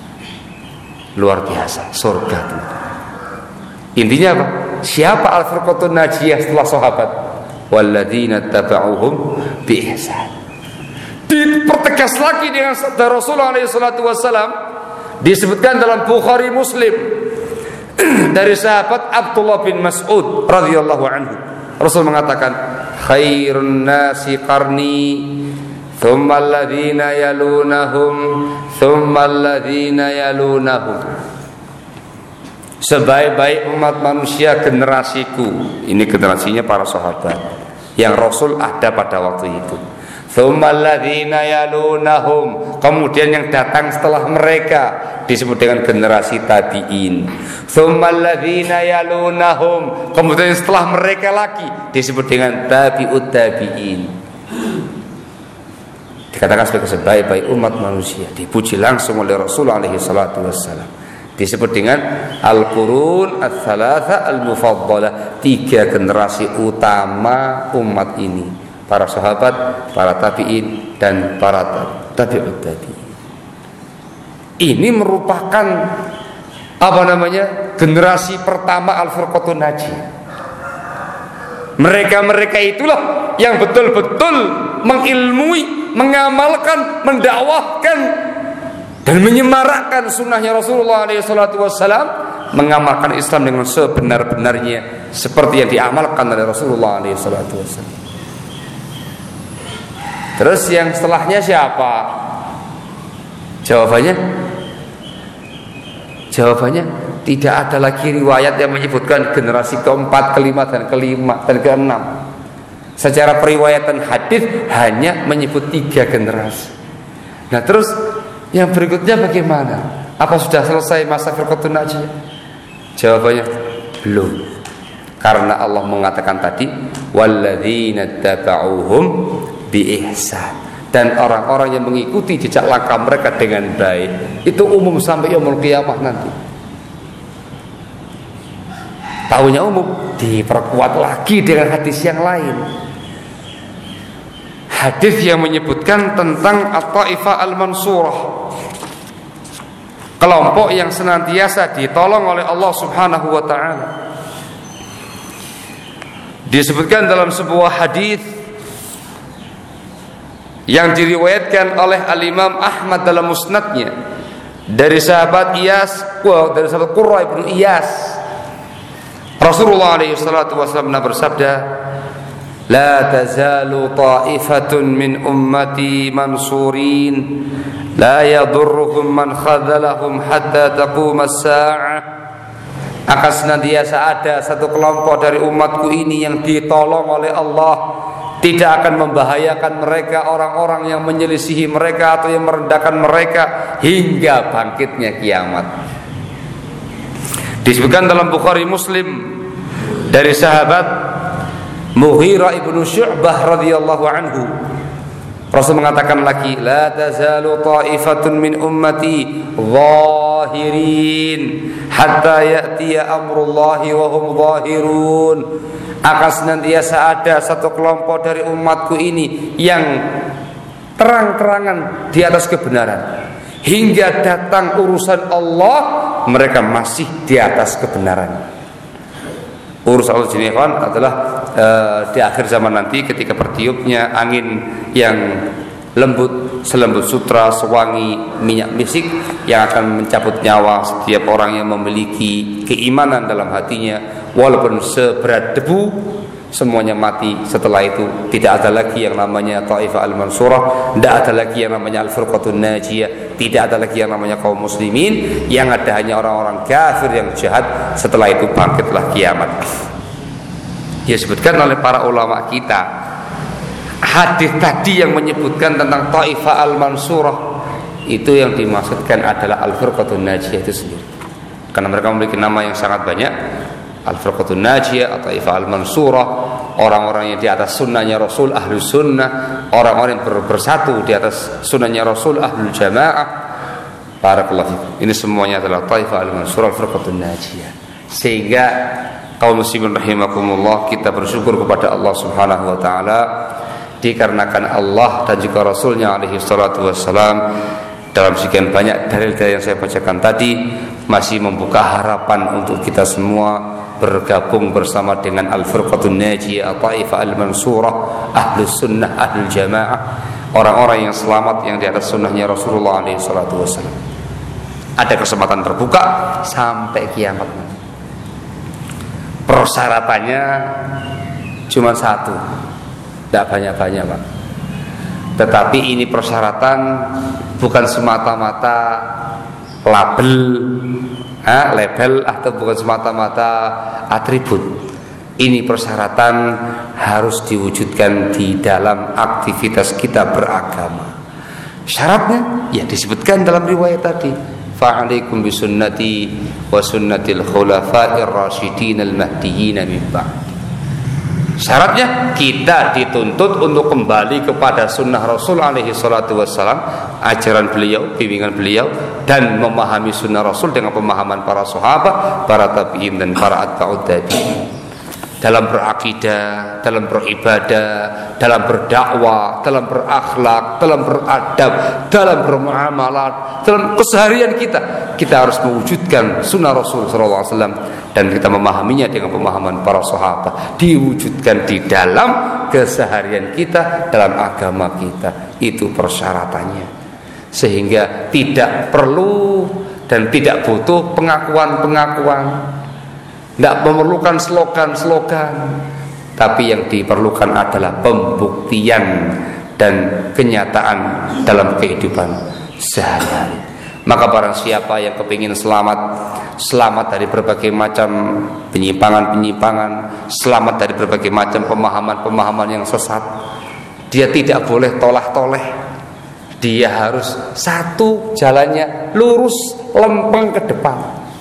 luar biasa surga itu. Intinya apa? Siapa al-firqatun najiyah setelah sahabat? Walladzina tabauhum bi ihsan. Dipertegas lagi dengan sabda Rasulullah alaihi salatu wasallam, disebutkan dalam Bukhari Muslim dari sahabat Abdullah bin Mas'ud radhiyallahu anhu. Rasul mengatakan, khairun nasi qarni, thumma alladhina yalunahum, thumma alladhina yalunahum. Sebaik-baik umat manusia generasiku. Ini generasinya para sahabat yang Rasul ada pada waktu itu. Tsummal ladzina yalunahum, kemudian yang datang setelah mereka disebut dengan generasi tabi'in. Tsummal ladzina yalunahum, kemudian setelah mereka lagi disebut dengan tabi'ut tabi'in. Dikatakan sebagai sebaik-baik umat manusia, dipuji langsung oleh Rasul alaihi salatu wassalam. Disebut dengan al-qurun ats-tsalatsa al-mufaddalah, tiga generasi utama umat ini. Para sahabat, para tabi'in, dan para tabi'ut tabi'in. Ini merupakan apa namanya? Generasi pertama Al-Firqatun Najiyah. Mereka-mereka itulah yang betul-betul mengilmui, mengamalkan, mendakwahkan dan menyemarakkan sunnahnya Rasulullah alaihi salatu wassalam, mengamalkan Islam dengan sebenar-benarnya seperti yang diamalkan oleh Rasulullah alaihi salatu wassalam. Terus yang setelahnya siapa? Jawabannya Jawabannya tidak ada lagi riwayat yang menyebutkan generasi keempat, kelima, dan kelima dan keenam. Secara periwayatan hadis hanya menyebut tiga generasi. Nah terus yang berikutnya bagaimana? Apa sudah selesai masa Firqatun Najiyah? Jawabannya belum. Karena Allah mengatakan tadi walladzina tabauhum biihsan, dan orang-orang yang mengikuti jejak langkah mereka dengan baik, itu umum sampai yaumul qiyamah nanti. Tahunya umum, diperkuat lagi dengan hadis yang lain. Hadis yang menyebutkan tentang at-Taifah al-Mansurah, kelompok yang senantiasa ditolong oleh Allah Subhanahu wa taala. Disebutkan dalam sebuah hadis yang diriwayatkan oleh Al-Imam Ahmad dalam musnadnya dari sahabat Iyas, wah, dari sahabat Qurra ibnu Iyas, Rasulullah alaihi salatu wasallam bersabda, la tazalu ta'ifatun min ummati mansurin la yadurruhum man khadhalahum hatta taqum as-sa'ah. Akan senantiasa ada satu kelompok dari umatku ini yang ditolong oleh Allah, tidak akan membahayakan mereka orang-orang yang menyelisihi mereka atau yang merendahkan mereka hingga bangkitnya kiamat. Disebutkan dalam Bukhari Muslim dari sahabat Mughirah ibnu Syu'bah radhiyallahu anhu, Rasul mengatakan lagi, la tazalu ta'ifatun min ummati zahirin hatta ya'tiya amrullahi wa hum zahirun. Akan senantiasa ada satu kelompok dari umatku ini yang terang-terangan di atas kebenaran, hingga datang urusan Allah mereka masih di atas kebenaran. Urusan Allah jinikan adalah e, di akhir zaman nanti ketika bertiupnya angin yang lembut selembut sutra, sewangi minyak misik yang akan mencabut nyawa setiap orang yang memiliki keimanan dalam hatinya, walaupun seberat debu, semuanya mati. Setelah itu tidak ada lagi yang namanya Taifah al-Mansurah, tidak ada lagi yang namanya Al-Firqatun Najiyah, tidak ada lagi yang namanya kaum muslimin. Yang ada hanya orang-orang kafir yang jahat. Setelah itu bangkitlah kiamat. Ya, disebutkan oleh para ulama kita, hadis tadi yang menyebutkan tentang Taifah al-Mansurah itu yang dimaksudkan adalah Al-Firqatun Najiyah itu sendiri, karena mereka memiliki nama yang sangat banyak. Al-Firqatun Najiyah atau Taifah al-Mansurah, orang-orang yang di atas sunnahnya Rasul, ahlu sunnah, orang-orang yang bersatu di atas sunnahnya Rasul, ahlu jamaah. Barakallahu fikum. Ini semuanya adalah Taifah al-Mansurah, Al-Firqatun Najiyah. Sehingga kaum muslimin rahimakumullah, kita bersyukur kepada Allah Subhanahu wa taala, dikarenakan Allah dan juga Rasulnya alaihi salatu wassalam dalam sekian banyak dalil-dalil yang saya bacakan tadi masih membuka harapan untuk kita semua bergabung bersama dengan Al-Firqatun Najiyah, Taifah al-Mansurah, Ahlus Sunnah, Ahlul Jamaah, orang-orang yang selamat yang di atas sunnahnya Rasulullah alaihi salatu wassalam. Ada kesempatan terbuka sampai kiamat. Persyaratannya cuma satu, tidak banyak-banyak, Pak. Tetapi ini persyaratan bukan semata-mata label, ha, label atau bukan semata-mata atribut. Ini persyaratan harus diwujudkan di dalam aktivitas kita beragama. Syaratnya ya disebutkan dalam riwayat tadi, fa'alaikum bisunnati wa sunnatil khulafa'ir rasyidin al-mahdiyyin min ba'd. Syaratnya kita dituntut untuk kembali kepada sunnah Rasul alaihi salatu wassalam, ajaran beliau, bimbingan beliau, dan memahami sunnah Rasul dengan pemahaman para sahabat, para tabi'in, dan para atba'ut tabi'in. dalam berakidah, dalam beribadah, dalam berdakwah, dalam berakhlak, dalam beradab, dalam bermuamalah, dalam keseharian kita. Kita harus mewujudkan sunnah Rasul sallallahu alaihi wasallam dan kita memahaminya dengan pemahaman para sahabat, diwujudkan di dalam keseharian kita, dalam agama kita. Itu persyaratannya, sehingga tidak perlu dan tidak butuh pengakuan-pengakuan, tidak memerlukan slogan-slogan, tapi yang diperlukan adalah pembuktian dan kenyataan dalam kehidupan sehari-hari. Maka barang siapa yang kepingin selamat, selamat dari berbagai macam penyimpangan-penyimpangan, selamat dari berbagai macam pemahaman-pemahaman yang sesat, dia tidak boleh tolah-toleh. Dia harus satu jalannya lurus, lempeng ke depan.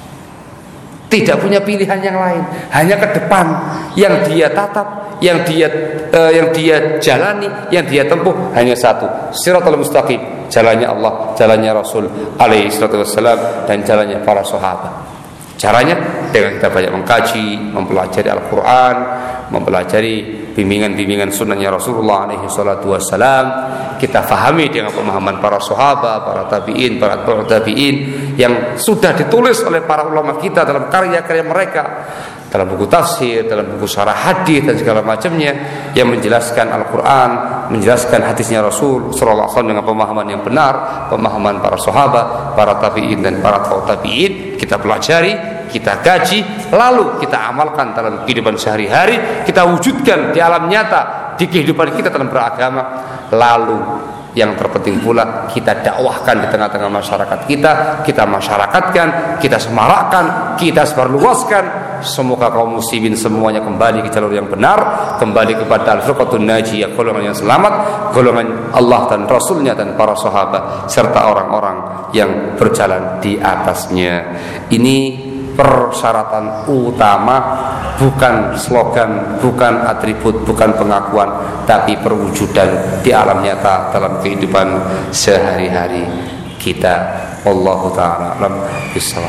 Tidak punya pilihan yang lain, hanya ke depan yang dia tatap, yang dia uh, yang dia jalani, yang dia tempuh hanya satu, Shiratal Mustaqim, jalannya Allah, jalannya Rasul alaihi salatu wassalam, dan jalannya para sahabat. Caranya dengan kita banyak mengkaji, mempelajari Al-Quran, mempelajari bimbingan-bimbingan sunnahnya Rasulullah alaihi salatu wassalam. Kita fahami dengan pemahaman para sahabat, para tabi'in, para tabi'in yang sudah ditulis oleh para ulama kita dalam karya-karya mereka, dalam buku tafsir, dalam buku syarah hadis dan segala macamnya, yang menjelaskan Al-Quran, menjelaskan hadisnya Rasul sallallahu alaihi wasallam dengan pemahaman yang benar, pemahaman para sahabat, para tabi'in dan para tabi'in. Kita pelajari, kita kaji, lalu kita amalkan dalam kehidupan sehari-hari, kita wujudkan di alam nyata, di kehidupan kita dalam beragama. Lalu yang terpenting pula, kita dakwahkan di tengah-tengah masyarakat kita, kita masyarakatkan, kita semarakkan, kita sebarluaskan. Semoga kaum muslimin semuanya kembali ke jalur yang benar, kembali kepada al-firqatun najiyah, golongan yang selamat, golongan Allah dan Rasulnya dan para sahabat serta orang-orang yang berjalan di atasnya. Ini persyaratan utama, bukan slogan, bukan atribut, bukan pengakuan, tapi perwujudan di alam nyata dalam kehidupan sehari-hari kita. Wallahu ta'ala a'lam bishawab.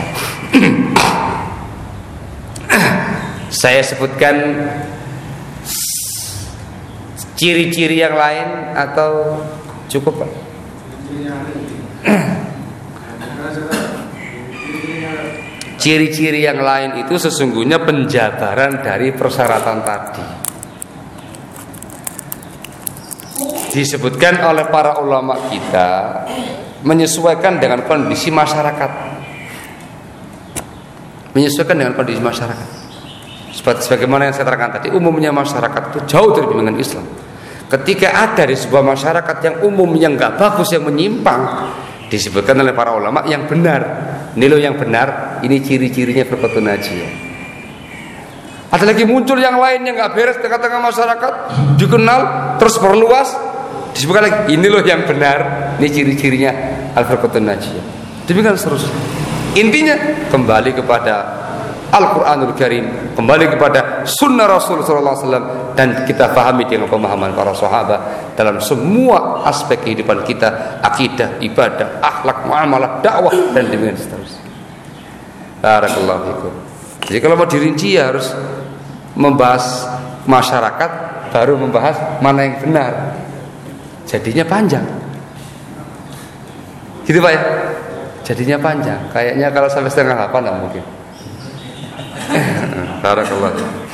Saya sebutkan ciri-ciri yang lain atau cukup, Pak? Ciri-ciri yang lain itu sesungguhnya penjabaran dari persyaratan tadi. Disebutkan oleh para ulama kita menyesuaikan dengan kondisi masyarakat. Menyesuaikan dengan kondisi masyarakat. Sebagaimana yang saya terangkan tadi, umumnya masyarakat itu jauh dari bimbingan Islam. Ketika ada di sebuah masyarakat yang umum, yang nggak bagus, yang menyimpang, disebutkan oleh para ulama yang benar. Ini loh yang benar, ini ciri-cirinya firqatun najiyah. Ada lagi muncul yang lain yang nggak beres di tengah-tengah masyarakat, dikenal terus perluas, disebutkan lagi ini loh yang benar, ini ciri-cirinya al-firqatun najiyah. Demikian seterusnya. Intinya kembali kepada Al-Quranul Karim, kembali kepada Sunnah Rasul sallallahu alaihi wasallam, dan kita pahami dengan pemahaman para sahabat dalam semua aspek kehidupan kita, akidah, ibadah, akhlak, muamalah, dakwah dan demikian seterusnya. Barakallahu fikum. Jadi kalau mau dirinci ya harus membahas masyarakat, baru membahas mana yang benar. Jadinya panjang. Gitu Pak ya? Jadinya panjang. Kayaknya kalau sampai setengah delapan enggak mungkin. Barakallah.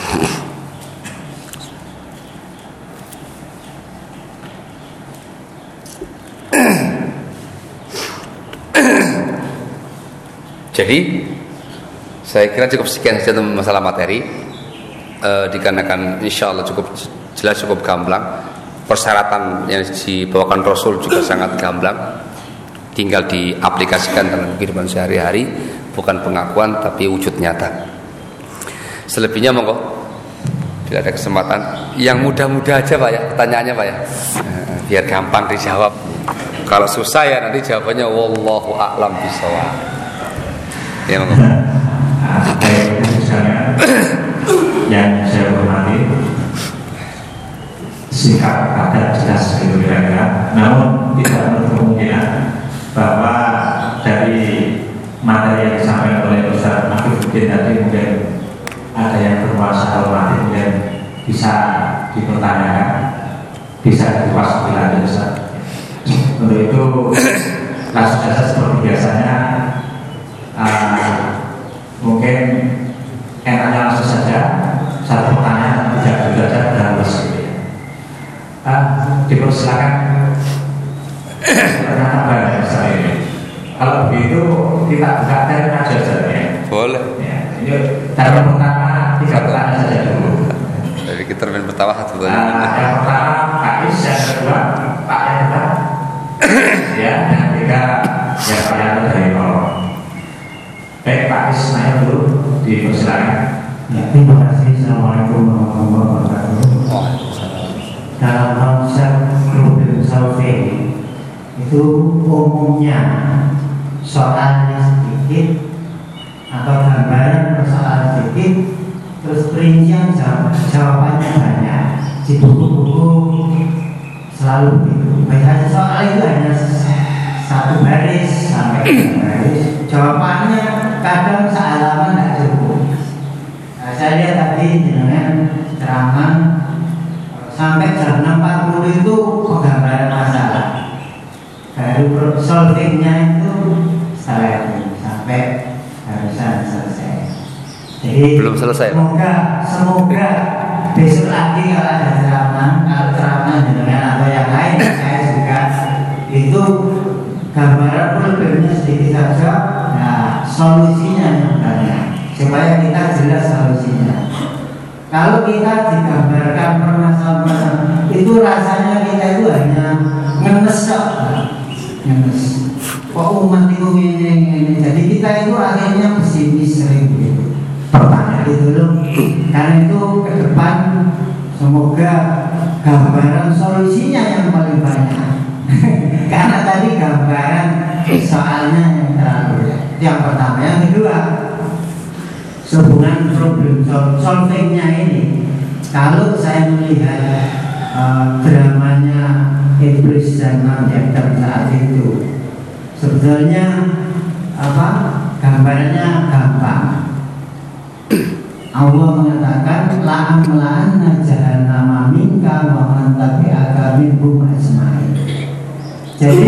Jadi saya kira cukup sekian saja untuk masalah materi, e, dikarenakan insya Allah cukup jelas, cukup gamblang. Persyaratan yang dibawakan Rasul juga sangat gamblang, tinggal diaplikasikan dalam kehidupan sehari-hari, bukan pengakuan tapi wujud nyata. Selebihnya monggo, bila ada kesempatan yang mudah-mudah aja Pak ya, pertanyaannya Pak ya, biar gampang dijawab. Kalau susah ya nanti jawabannya wallahu a'lam bishawab. Ya monggo. Yang saya hormati, sikap adat jelas kira-kira, namun tidak menutup kemungkinan bahwa dari materi yang disampaikan oleh Ustaz Mafiuddin tadi mungkin ada yang bermasalah, mungkin bisa dipertanyakan, bisa dikupas lebih lanjut Ustaz. Untuk itu langsung saja seperti biasanya, uh, mungkin enaknya langsung saja satu pertanyaan tidak saja dalam bersih. Uh, dipersilakan pertanyaan apa ya Ustaz ini? Kalau begitu kita buka terima aja Ustaz ya. Boleh. Ya, ini terima pertama tiga pertanyaan saja dulu. Jadi kita main pertama satu. Uh, yang pertama Pak Is, yang kedua Pak Hendra, ya, yang ketiga ya Pak Yanto dari Kolom. Baik Pak Is, nanya dulu, dipersilakan. Ya, terima kasih. Assalamualaikum warahmatullahi wabarakatuh. Dalam konsep problem solving itu umumnya soalnya sedikit atau gambaran persoalan sedikit, terus perincian jawabannya banyak. Di buku-buku selalu begitu. Biasanya soal itu hanya satu baris sampai tiga baris, jawabannya kadang sehalaman tidak cukup. Nah, saya lihat tadi dengan ceramah sampai jam enam empat puluh itu penggambaran masalah, baru solvingnya itu setelah itu sampai harusan selesai. Jadi belum selesai. Semoga, semoga besok lagi kalau ada ceramah, kalau ceramah dengan atau yang lain saya juga itu gambaran problemnya sedikit saja, nah solusinya yang banyak supaya kita jelas solusinya. Kalau kita digambarkan permasalahan itu rasanya kita itu hanya ngenes kok, ngenes. Kok umat itu ini ini. Jadi kita itu akhirnya pesimis sering gitu. Pertanyaan itu loh. Karena itu ke depan semoga gambaran solusinya yang paling banyak. Karena tadi gambaran soalnya yang terlalu. Yang pertama, yang kedua, hubungan problem solvingnya ini, kalau saya melihat uh, dramanya Iblis dan Namdekter saat itu, sebetulnya apa gambarnya gampang. Allah mengatakan la'am la'anna jahannama minka wa man tabi'aka minhum ajma'in. Jadi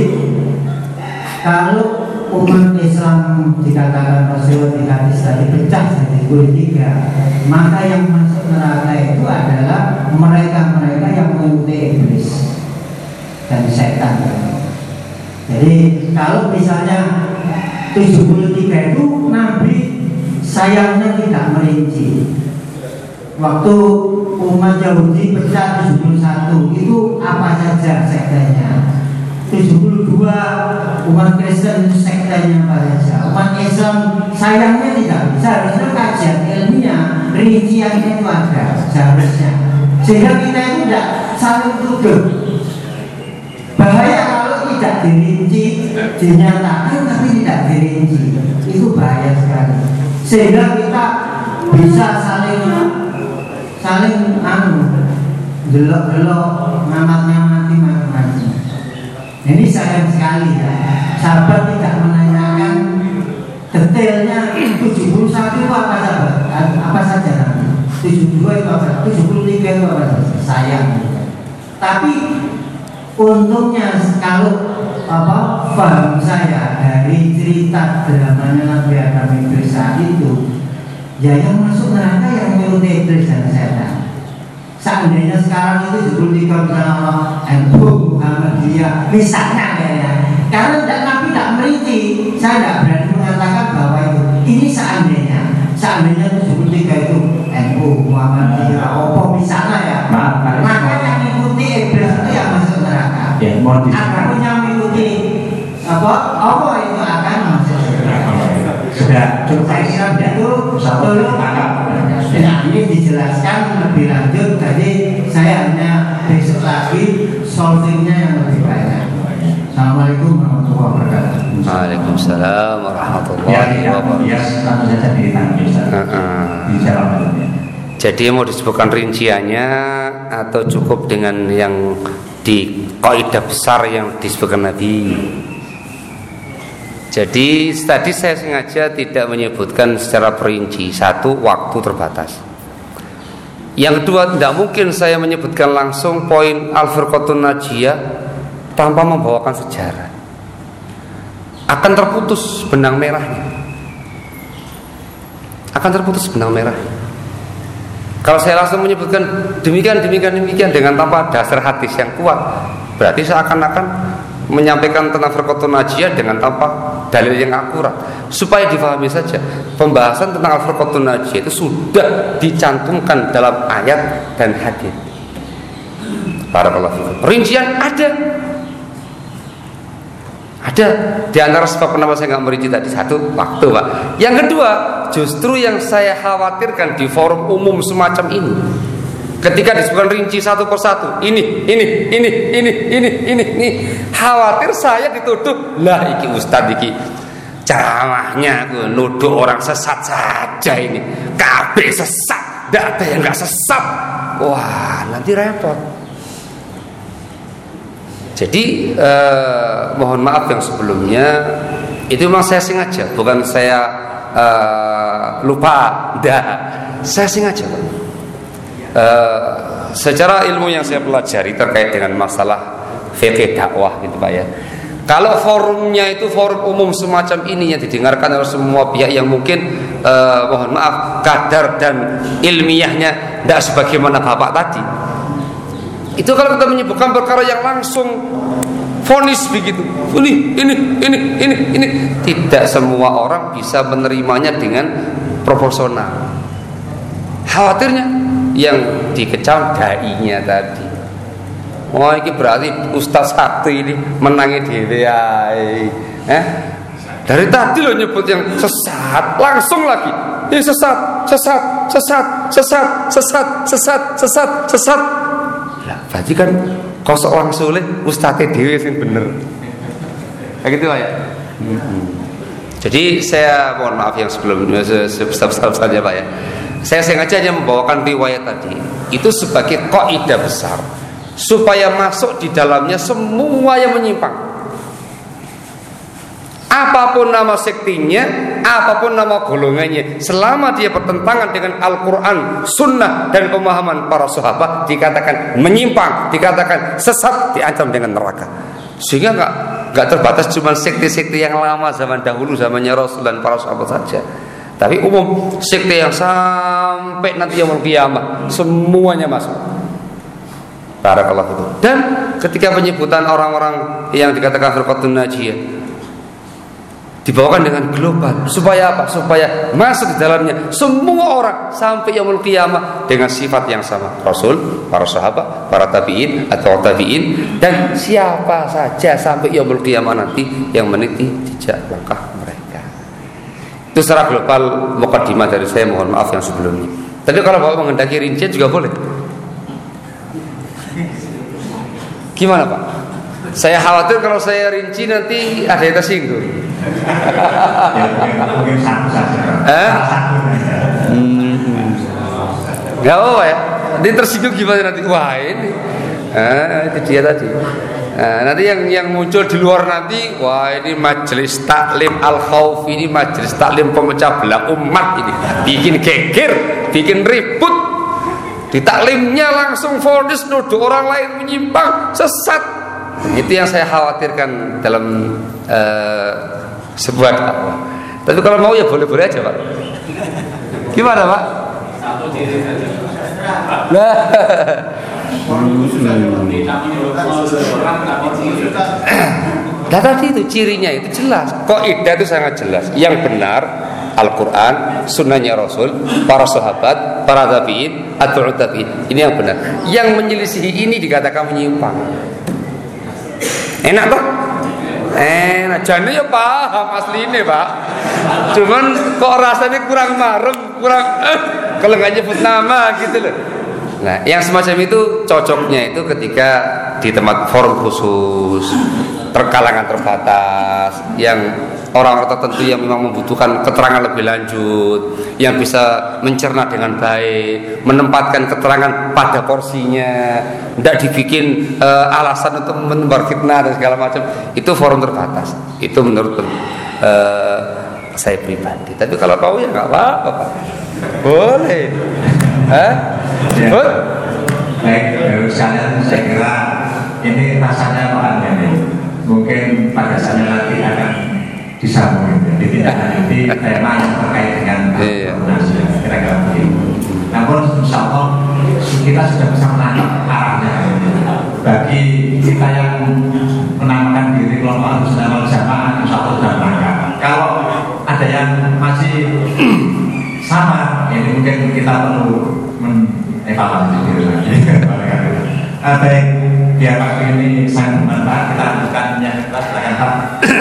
kalau umat Islam dikatakan Rasulullah di hadis tadi pecah jadi tiga, maka yang masuk neraka itu adalah mereka-mereka yang mengikuti iblis dan setan. Jadi kalau misalnya tujuh puluh tiga itu Nabi sayangnya tidak merinci. Waktu umat Yahudi pecah tujuh puluh satu itu apa saja sektanya. tujuh puluh dua umat Kristen sektanya apa saja. Umat Islam sayangnya tidak bisa. Harusnya kajian ilmiah rinciannya itu ada seharusnya, sehingga kita itu tidak saling tuduh. Bahaya kalau tidak dirinci, dinyatakan tapi tidak dirinci, itu bahaya sekali. Sehingga kita bisa saling saling anu delok-delok, ngamat-ngamati macam-macam. Ini sayang sekali ya, sahabat tidak menanyakan detailnya tujuh puluh satu itu apa saja, apa saja nanti, tujuh puluh dua itu apa, tujuh puluh tiga itu apa saja, sayang. Tapi untungnya kalau apa paham saya dari cerita dramanya Nabi Adam Iblis saat itu, ya yang masuk neraka yang mengikuti iblis dan setan. Seandainya sekarang itu tujuh puluh tiga misalnya Allah N U Muhammadiyah misalnya ya, karena tidak, Nabi tidak merinci, saya tidak berani mengatakan bahwa itu. Ini seandainya, seandainya tujuh puluh tiga itu N U Muhammadiyah, Oppo misalnya ya, maka yang mengikuti iblis itu yang masuk neraka. Akan yang mengikuti apa? Oppo itu akan masuk neraka. Sudah cukup. Saya kira itu tolong. Nah, ini dijelaskan lebih lanjut. Jadi saya hanya besok lagi solvingnya yang lebih banyak. Assalamualaikum warahmatullahi wabarakatuh. Waalaikumsalam warahmatullahi wabarakatuh. Ya, langsung saja ditanggung dijawab. Jadi mau disebutkan rinciannya atau cukup dengan yang di kaidah besar yang disebutkan Nabi? Jadi tadi saya sengaja tidak menyebutkan secara perinci. Satu, waktu terbatas. Yang kedua, tidak mungkin saya menyebutkan langsung poin Al-Firqatun Najiyah tanpa membawakan sejarah. Akan terputus benang merahnya. Akan terputus benang merahnya. Kalau saya langsung menyebutkan demikian, demikian, demikian dengan tanpa dasar hadis yang kuat, berarti saya akan-akan menyampaikan tentang Firqatun Najiyah dengan tanpa dalil yang akurat. Supaya difahami saja, pembahasan tentang Al-Firqatun Najiyah itu sudah dicantumkan dalam ayat dan hadis. Barakallahu fikum. Perincian ada. Ada. Di antara sebab kenapa saya nggak merinci tadi, satu, waktu, Pak. Yang kedua, justru yang saya khawatirkan di forum umum semacam ini, ketika disebutkan rinci satu persatu, ini, ini, ini, ini, ini, ini, ini, khawatir saya dituduh, lah iki ustad iki ceramahnya aku nuduh orang sesat saja ini, kabeh sesat, tidak ada yang nggak sesat. Wah, nanti repot. Jadi eh, mohon maaf yang sebelumnya, itu memang saya sengaja, bukan saya eh, lupa, dah, saya sengaja. Eh, secara ilmu yang saya pelajari terkait dengan masalah fikih dakwah gitu Pak ya. Kalau forumnya itu forum umum semacam ini yang didengarkan oleh semua pihak yang mungkin eh, mohon maaf kadar dan ilmiahnya tidak sebagaimana Bapak tadi. Itu kalau kita menyebutkan perkara yang langsung vonis begitu, ini, ini, ini, ini, ini, tidak semua orang bisa menerimanya dengan proporsional. Khawatirnya yang dikecam dai-nya tadi. Wah, ini berarti Ustaz satu ini menangi dhewe ae. Eh? Dari tadi lo nyebut yang sesat, langsung lagi. Ini sesat, sesat, sesat, sesat, sesat, sesat, sesat, sesat. Lah, berarti kan kosok langsung oleh Ustaz dhewe sing bener. Kayak gitu ya. Hmm. Jadi saya mohon maaf yang sebelumnya sebesar-besar saja Pak ya. Saya sengaja hanya membawakan riwayat tadi itu sebagai kaidah besar supaya masuk di dalamnya semua yang menyimpang. Apapun nama sektinya, apapun nama golongannya, selama dia bertentangan dengan Al-Quran, Sunnah dan pemahaman para sahabat, dikatakan menyimpang, dikatakan sesat, diancam dengan neraka. Sehingga nggak nggak terbatas cuma sekte-sekte yang lama zaman dahulu, zamannya Rasul dan para sahabat saja. Tapi umum, sekte yang sampai nanti yaumul qiyamah semuanya masuk. Barakallahu fikum. Dan ketika penyebutan orang-orang yang dikatakan Firqatun Najiyah dibawakan dengan global, supaya apa? Supaya masuk di dalamnya semua orang sampai yaumul qiyamah dengan sifat yang sama. Rasul, para sahabat, para tabi'in atau tabi'in, dan siapa saja sampai yaumul qiyamah nanti yang meniti jejak langkah mereka. Itu secara global mukadimah dari saya, mohon maaf yang sebelumnya. Tapi kalau Bapak menghendaki rincian juga boleh. Gimana Pak? Saya khawatir kalau saya rinci nanti ada yang tersinggung. Mungkin satu saja. Eh? Hmm. Gak apa ya. Nanti tersinggung gimana nanti? Wah ini, eh, itu dia tadi. Nah, nanti yang yang muncul di luar nanti, wah ini majelis taklim al-khauf, ini majelis taklim pemecah belah umat ini, bikin geger, bikin ribut. Di taklimnya langsung vonis nuduh orang lain menyimpang, sesat. Itu yang saya khawatirkan dalam uh, sebuah dakwah. Tapi kalau mau ya boleh-boleh aja Pak. Gimana Pak? Satu diri saja. Nah. Nah tadi itu cirinya itu jelas. Kaidah itu sangat jelas. Yang benar Al-Quran, sunnahnya Rasul, para sahabat, para tabi'in, atau tabi'in. Ini yang benar. Yang menyelisihi ini dikatakan menyimpang. Enak toh? Enak. Jane ya paham asline Pak. Cuman kok rasanya kurang marem, kurang eh, kalau nggak nyebut nama gitu loh. Nah, yang semacam itu cocoknya itu ketika di tempat forum khusus, terkalangan terbatas, yang orang-orang tertentu yang memang membutuhkan keterangan lebih lanjut, yang bisa mencerna dengan baik, menempatkan keterangan pada porsinya, tidak dibikin uh, alasan untuk menebar fitnah dan segala macam. Itu forum terbatas. Itu menurut uh, saya pribadi. Tapi kalau kau ya nggak apa-apa, boleh. Hah? Ya. Baik, baru sekalian saya kira ini rasanya Pak Andi mungkin pada saatnya nanti akan disambung, jadi tidak nanti tema yang terkait dengan koordinasi kira-kira begitu. Namun insya Allah kita sudah bisa menangkap arahnya. Bagi kita yang menamakan diri kelompok Sunnah wal Jamaah, insya Allah sudah menangkap. Kalau ada yang masih sama, ini mungkin kita perlu evaluasi diri lagi. uh, baik, biar waktu ini saya bermanfaat, kita lanjutkan yang kita silakan Pak.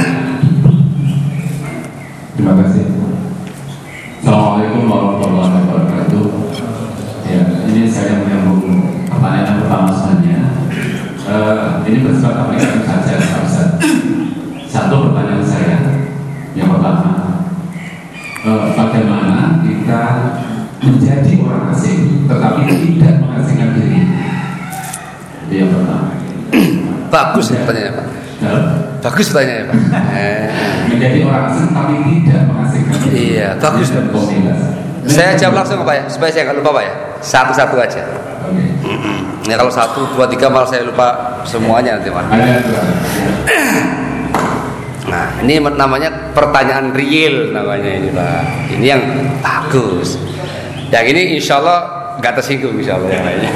Terima kasih. Assalamualaikum warahmatullahi wabarakatuh. Ya, ini saya menyambung pertanyaan pertama saja. Uh, ini bersifat aplikatif saja, Ustaz. Satu pertanyaan saya, yang pertama, uh, bagaimana kita menjadi orang asing tetapi tidak mengasingkan diri? Itu yang pertama. Bagus ya pertanyaannya Pak. Ya. Bagus pertanyaannya Pak. Eh. Menjadi orang asing tapi tidak mengasingkan diri. Iya, bagus. Saya jawab langsung Pak ya, supaya saya nggak lupa Pak ya. Satu-satu aja. Oke. Ya kalau satu, dua, tiga malah saya lupa semuanya nanti Pak. Nah, ini namanya pertanyaan real namanya ini Pak. Ini yang bagus. Yang ini insya Allah nggak tersinggung insya Allah yang lainnya.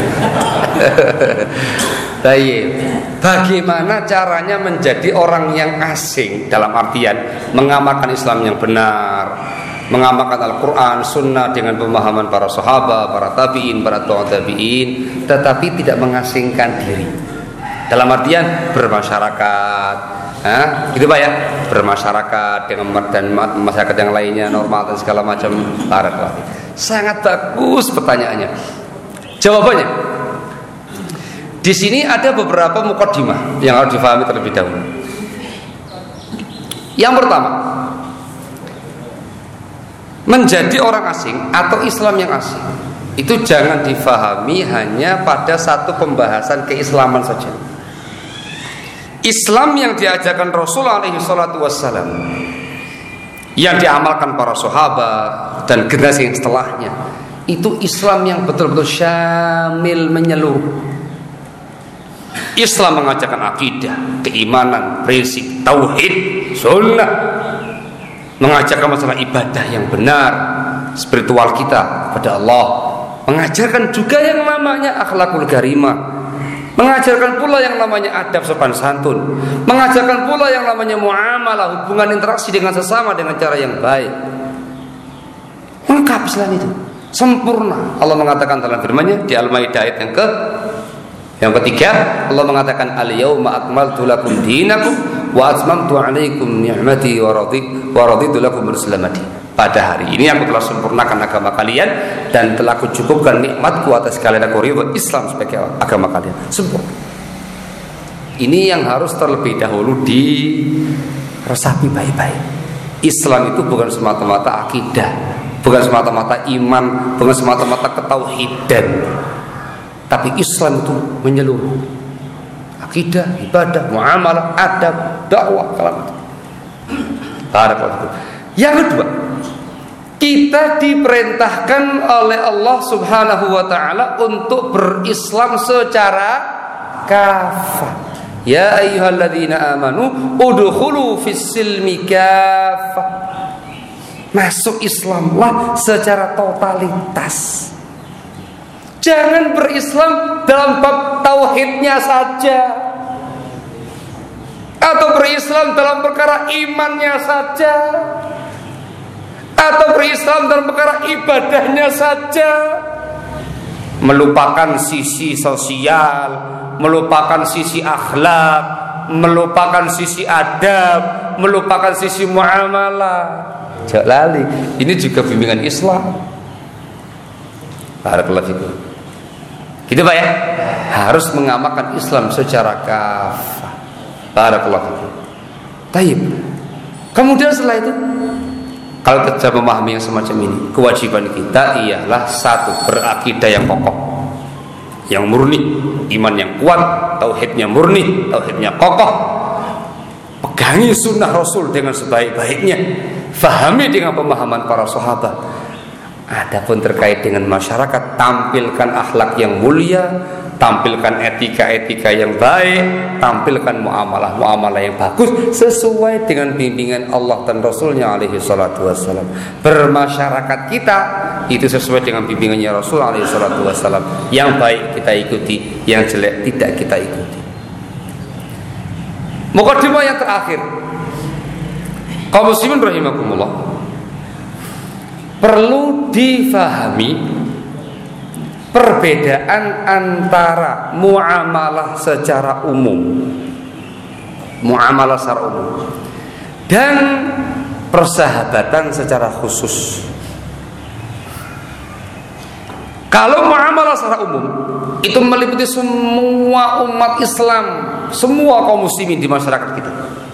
Baik. Bagaimana caranya menjadi orang yang asing dalam artian mengamalkan Islam yang benar, mengamalkan Al-Quran, Sunnah dengan pemahaman para sahabat, para tabiin, para tabiin, tetapi tidak mengasingkan diri. Dalam artian bermasyarakat, Hah? gitu Pak ya, bermasyarakat dengan dan masyarakat yang lainnya normal dan segala macam. Barakallahu. Sangat bagus pertanyaannya. Jawabannya, di sini ada beberapa mukaddimah yang harus difahami terlebih dahulu. Yang pertama, menjadi orang asing atau Islam yang asing itu jangan difahami hanya pada satu pembahasan keislaman saja. Islam yang diajarkan Rasul alaihi salatu wassalam, yang diamalkan para sahabat dan generasi yang setelahnya, itu Islam yang betul-betul syamil, menyeluruh. Islam mengajarkan akidah, keimanan, prinsip, tauhid, sunnah, mengajarkan masalah ibadah yang benar, spiritual kita kepada Allah, mengajarkan juga yang namanya akhlakul karimah, mengajarkan pula yang namanya adab sopan santun, mengajarkan pula yang namanya muamalah, hubungan interaksi dengan sesama dengan cara yang baik. Lengkap Islam itu, sempurna. Allah mengatakan dalam firman-Nya di Al-Maidah ayat yang ke yang ketiga, Allah mengatakan al-yauma akmaltu lakum dinakum wa atmamtu 'alaikum ni'mati wa raditu wa raditu lakum al-Islam. Pada hari ini aku telah sempurnakan agama kalian dan telah aku cukupkan nikmatku atas kalian, aku ridho Islam sebagai agama kalian. Sempurna. Ini yang harus terlebih dahulu diresapi baik-baik. Islam itu bukan semata-mata akidah, bukan semata-mata iman, bukan semata-mata ketauhidan. Tapi Islam itu menyeluruh. Akidah, ibadah, muamalah, adab, dakwah, kalam. Barakallahu. Yang kedua, kita diperintahkan oleh Allah Subhanahu wa taala untuk berislam secara kafah. Ya ayyuhalladzina amanu udkhulu fis silmi kafah. Masuk Islamlah secara totalitas. Jangan berislam dalam bab tauhidnya saja, atau berislam dalam perkara imannya saja, atau berislam dalam perkara ibadahnya saja, melupakan sisi sosial, melupakan sisi akhlak, melupakan sisi adab, melupakan sisi muamalah. Jangan lali, ini juga bimbingan Islam. Barakallahu fikum. Gitu Pak ya, harus mengamalkan Islam secara kafah. Barakallahu fikum. Baik. Kemudian setelah itu, kalau kita memahami yang semacam ini, kewajiban kita ialah satu, berakidah yang kokoh, yang murni, iman yang kuat, tauhidnya murni, tauhidnya kokoh, pegangi sunnah Rasul dengan sebaik-baiknya, fahami dengan pemahaman para sahabat, Adapun terkait dengan masyarakat, tampilkan akhlak yang mulia, tampilkan etika-etika yang baik, tampilkan muamalah-muamalah yang bagus sesuai dengan bimbingan Allah dan Rasulnya alaihi salatu wassalam. Bermasyarakat kita itu sesuai dengan bimbingannya Rasul alaihi salatu wassalam. Yang baik kita ikuti, yang jelek tidak kita ikuti. Mukadimah yang terakhir, kaum muslimin rahimakumullah, perlu difahami perbedaan antara muamalah secara umum, muamalah secara umum, dan persahabatan secara khusus. Kalau muamalah secara umum itu meliputi semua umat Islam, semua kaum muslimin di masyarakat kita.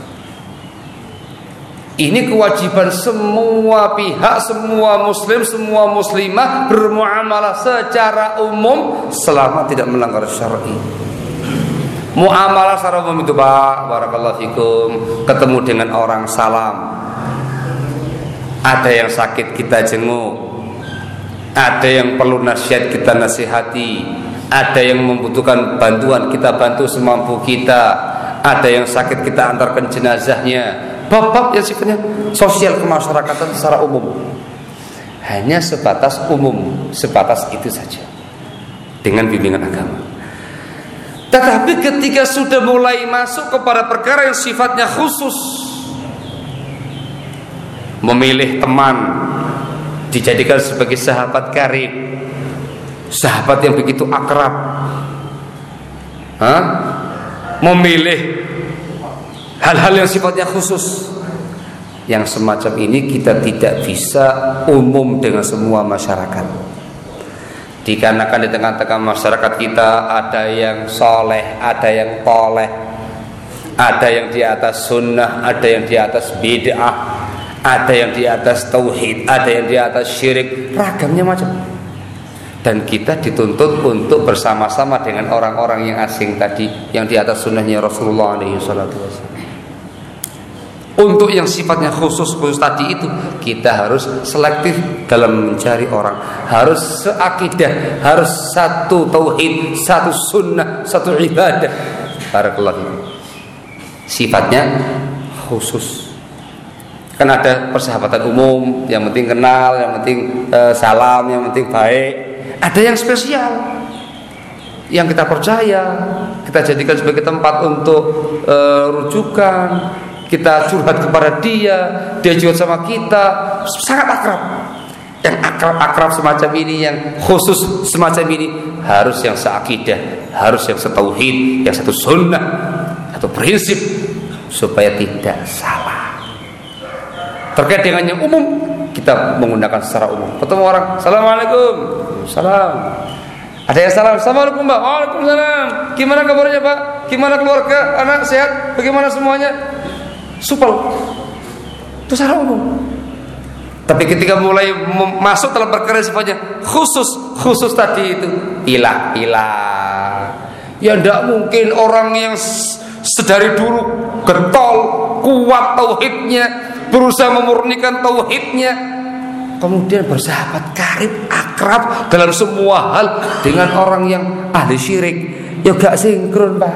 Ini kewajiban semua pihak, semua muslim, semua muslimah bermuamalah secara umum selama tidak melanggar syar'i. Muamalah secara umum itu, Pak, barakallahu fikum, ketemu dengan orang salam. Ada yang sakit kita jenguk, ada yang perlu nasihat kita nasihati, ada yang membutuhkan bantuan kita bantu semampu kita, ada yang sakit kita antarkan jenazahnya. Bab-bab yang sifatnya sosial kemasyarakatan secara umum, hanya sebatas umum, sebatas itu saja dengan bimbingan agama. Tetapi ketika sudah mulai masuk kepada perkara yang sifatnya khusus, memilih teman dijadikan sebagai sahabat karib, sahabat yang begitu akrab, Hah? memilih hal-hal yang sifatnya khusus, yang semacam ini kita tidak bisa umum dengan semua masyarakat. Dikarenakan di tengah-tengah masyarakat kita ada yang soleh, ada yang toleh, ada yang di atas sunnah, ada yang di atas bid'ah, ada yang di atas tauhid, ada yang di atas syirik, ragamnya macam. Dan kita dituntut untuk bersama-sama dengan orang-orang yang asing tadi, yang di atas sunnahnya Rasulullah alaihi salatu wasallam. Untuk yang sifatnya khusus-khusus tadi itu, kita harus selektif dalam mencari orang, harus seakidah, harus satu tauhid, satu sunnah, satu ibadah. Barakallahu fikum. Sifatnya khusus. Kan ada persahabatan umum, yang penting kenal, yang penting eh, salam, yang penting baik. Ada yang spesial, yang kita percaya, kita jadikan sebagai tempat untuk eh, rujukan. Kita curhat kepada dia, dia curhat sama kita, sangat akrab. Yang akrab-akrab semacam ini, yang khusus semacam ini, harus yang seakidah, harus yang setauhid, yang satu sunnah, satu prinsip, supaya tidak salah. Terkait dengan yang umum, kita menggunakan secara umum. Ketemu orang, assalamualaikum, salam. Ada yang salam, assalamualaikum Pak, waalaikumsalam. Gimana kabarnya Pak? Gimana keluarga, anak sehat? Bagaimana semuanya? Supel, itu secara umum. Tapi ketika mulai masuk dalam perkara sifatnya khusus, khusus tadi itu ilah, ilah. Ya tidak mungkin orang yang sedari dulu getol, kuat tauhidnya, berusaha memurnikan tauhidnya, kemudian bersahabat karib, akrab dalam semua hal dengan orang yang ahli syirik. Ya gak sinkron Pak.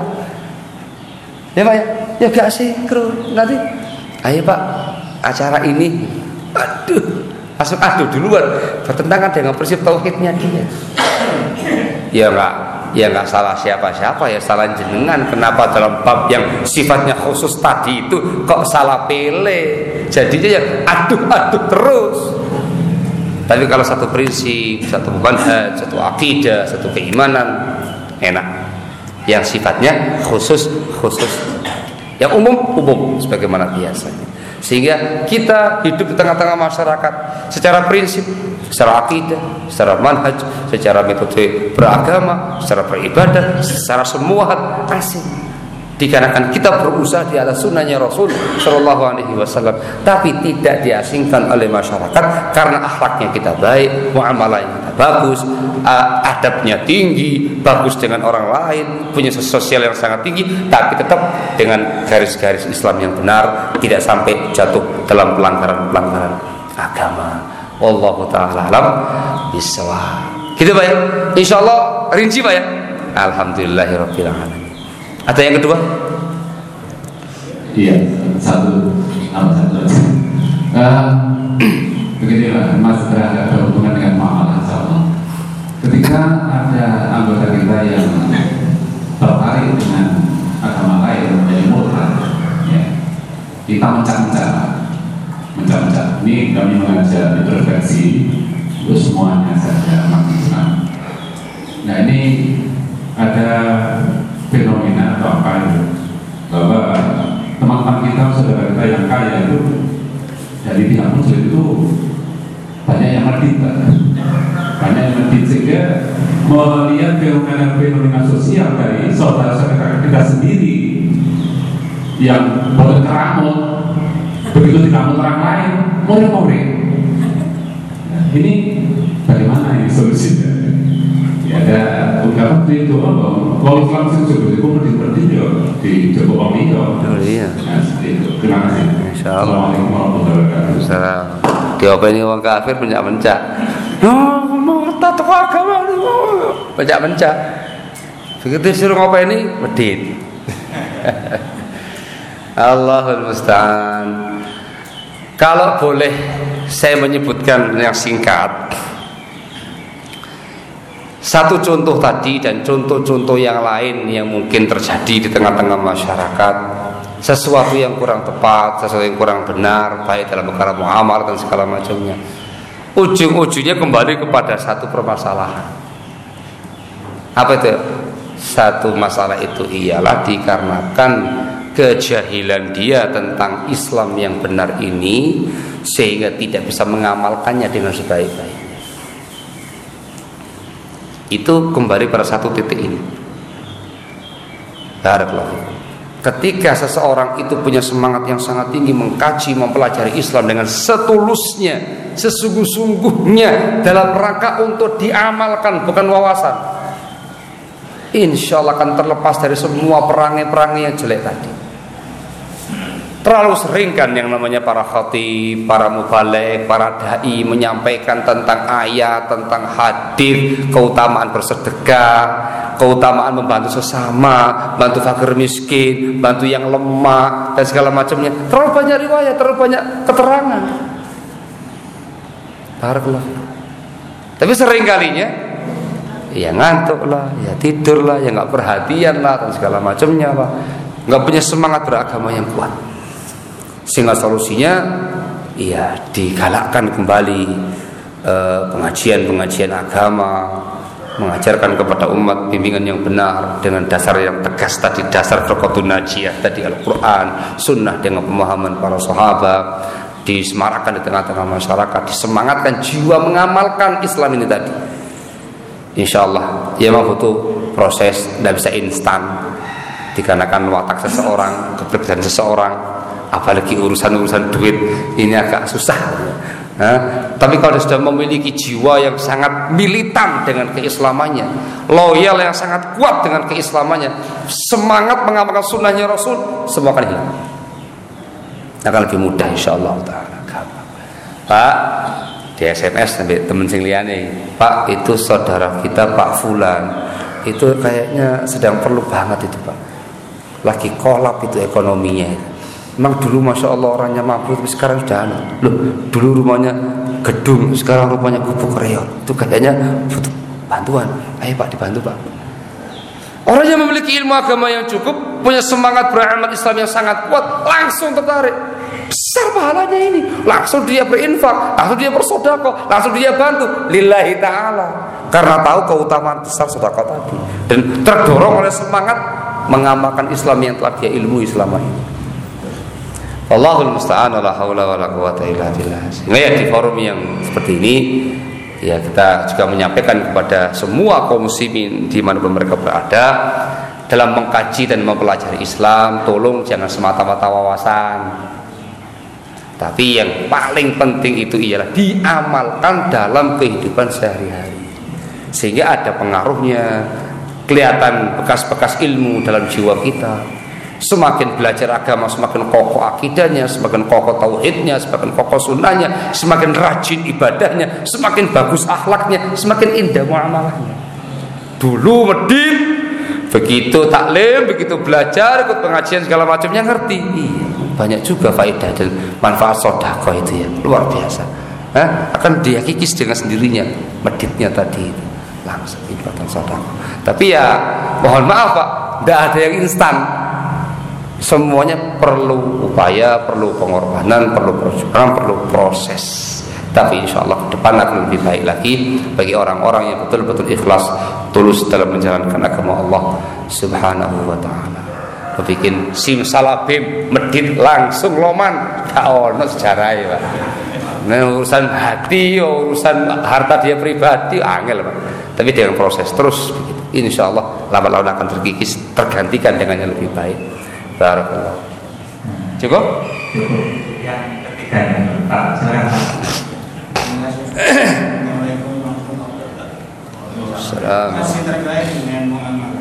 Ya Pak ya, ya gak sinkron. Nanti, ayo Pak, acara ini, aduh, langsung aduh duluan, bertentangan dengan prinsip tauhidnya dia. Ya enggak, ya enggak salah siapa-siapa, ya salah jenengan. Kenapa dalam bab yang sifatnya khusus tadi itu kok salah pilih? Jadinya ya aduh-aduh terus. Tapi kalau satu prinsip, satu manhaj, satu akidah, satu keimanan, enak. Yang sifatnya khusus khusus, yang umum umum sebagaimana biasanya. Sehingga kita hidup di tengah-tengah masyarakat secara prinsip, secara akidah, secara manhaj, secara metode beragama, secara beribadah, secara semua hal asing. Dikarenakan kita berusaha di atas sunnahnya Rasul Shallallahu Alaihi Wasallam, tapi tidak diasingkan oleh masyarakat karena akhlaknya kita baik, muamalahnya kita bagus, adabnya tinggi, bagus dengan orang lain, punya sosial yang sangat tinggi, tapi tetap dengan garis-garis Islam yang benar, tidak sampai jatuh dalam pelanggaran-pelanggaran agama. Wallahu ta'ala alam bisawab. Gitu Pak ya. Insyaallah rinci Pak ya. Alhamdulillahirabbil alamin. Ada yang kedua? Iya, satu apa satu aja. Uh, beginilah, Mas terhadap berhubungan dengan muamalah insyaallah. Ketika ada anggota kita yang tertarik dengan agama lain menjadi murtad, ya, kita mencak-mencak, mencak-mencak. Ini kami mengajak introspeksi untuk semuanya saja umat Islam. Nah ini ada fenomena atau apa itu, bahwa teman-teman kita, saudara kita yang kaya itu dari pihak muslim itu banyak yang medit, banyak yang medit, sehingga melihat fenomena-fenomena sosial dari saudara-saudara kita sendiri yang boleh keramut, begitu dikamu orang lain, more-more. Nah, ini bagaimana ini solusinya? Ya ada ungkapan itu apa? Kalau langsung sebut itu medit-medit ya di Joko Pamiyo. Oh iya. Nah, seperti itu. Terima kasih. Insyaallah. Assalamualaikum warahmatullahi wabarakatuh. Salam. Diopeni wong kafir mencak-mencak. Oh, murtad tuh agama ini. Mencak-mencak. Begitu suruh ngopeni medit. Allahul musta'an. Kalau boleh saya menyebutkan yang singkat, satu contoh tadi dan contoh-contoh yang lain yang mungkin terjadi di tengah-tengah masyarakat, sesuatu yang kurang tepat, sesuatu yang kurang benar, baik dalam perkara muamalah dan segala macamnya, ujung-ujungnya kembali kepada satu permasalahan. Apa itu? Satu masalah itu ialah dikarenakan kejahilan dia tentang Islam yang benar ini, sehingga tidak bisa mengamalkannya dengan sebaik-baiknya. Itu kembali pada satu titik ini. Barakallahu. Ketika seseorang itu punya semangat yang sangat tinggi mengkaji, mempelajari Islam dengan setulusnya, sesungguh-sungguhnya dalam rangka untuk diamalkan, bukan wawasan, insya Allah akan terlepas dari semua perangai-perangai yang jelek tadi. Terlalu sering kan yang namanya para khatib, para mubaligh, para dai menyampaikan tentang ayat, tentang hadis, keutamaan bersedekah, keutamaan membantu sesama, bantu fakir miskin, bantu yang lemah dan segala macamnya. Terlalu banyak riwayat, terlalu banyak keterangan. Barakallah. Tapi sering kalinya ya ngantuk lah, ya tidur lah, ya nggak perhatian lah dan segala macamnya lah, nggak punya semangat beragama yang kuat. Sehingga solusinya ya digalakkan kembali eh, pengajian-pengajian agama, mengajarkan kepada umat bimbingan yang benar dengan dasar yang tegas tadi, dasar firqatun najiyah tadi, Al-Quran, Sunnah dengan pemahaman para sahabat, disemarakkan di tengah-tengah masyarakat, disemangatkan jiwa mengamalkan Islam ini tadi. Insya Allah ya memang butuh proses, tidak bisa instan, dikarenakan watak seseorang, kepribadian seseorang, apalagi urusan-urusan duit ini agak susah. Nah, tapi kalau sudah memiliki jiwa yang sangat militan dengan keislamannya, loyal yang sangat kuat dengan keislamannya, semangat mengamalkan sunnahnya Rasul, semua akan hilang, akan lebih mudah insyaallah taala. Pak, di S M S sampai temen sing liyane, Pak itu saudara kita Pak Fulan itu kayaknya sedang perlu banget itu Pak, lagi kolap itu ekonominya itu. Memang dulu masya Allah orangnya mampu, tapi sekarang sudah aneh. Loh, dulu rumahnya gedung, sekarang rumahnya gubuk reot. Itu kayaknya butuh bantuan. Ayo Pak, dibantu Pak. Orang yang memiliki ilmu agama yang cukup, punya semangat beramal Islam yang sangat kuat, langsung tertarik. Besar pahalanya ini. Langsung dia berinfak, langsung dia bersedekah, langsung dia bantu lillahi ta'ala, karena tahu keutamaan besar sedekah tadi, dan terdorong oleh semangat mengamalkan Islam yang telah dia ilmu selama ini. Allahul musta'an, la haula wala quwata illa billah. Sehingga ya di forum yang seperti ini ya kita juga menyampaikan kepada semua kaum muslimin di mana mereka berada, dalam mengkaji dan mempelajari Islam, tolong jangan semata-mata wawasan, tapi yang paling penting itu ialah diamalkan dalam kehidupan sehari-hari, sehingga ada pengaruhnya, kelihatan bekas-bekas ilmu dalam jiwa kita. Semakin belajar agama, semakin kokoh akidahnya, semakin kokoh tauhidnya, semakin kokoh sunnahnya, semakin rajin ibadahnya, semakin bagus akhlaknya, semakin indah muamalahnya. Dulu medit, begitu taklim, begitu belajar, ikut pengajian segala macamnya ngerti. Iya, banyak juga faedah dan manfaat sedekah itu ya, luar biasa. Hah? Akan dia kikis dengan sendirinya meditnya tadi itu. Langsung ibadah sedekah. Tapi ya mohon maaf Pak, tidak ada yang instan. Semuanya perlu upaya, perlu pengorbanan, perlu perjuangan, perlu proses. Tapi insya Allah ke depan akan lebih baik lagi bagi orang-orang yang betul-betul ikhlas, tulus dalam menjalankan agama Allah Subhanahu wa ta'ala. Bikin sim salabim medit langsung loman, gak ono sejarah ya Pak. Nah, urusan hati, urusan harta dia pribadi angel Pak. Tapi dengan proses terus begitu. Insya Allah lama-lama akan terkikis, tergantikan dengan yang lebih baik. Barakallah. Cukup? Cukup. Yang ketiga Pak, silakan. Salam. Masih terkait dengan muamalah.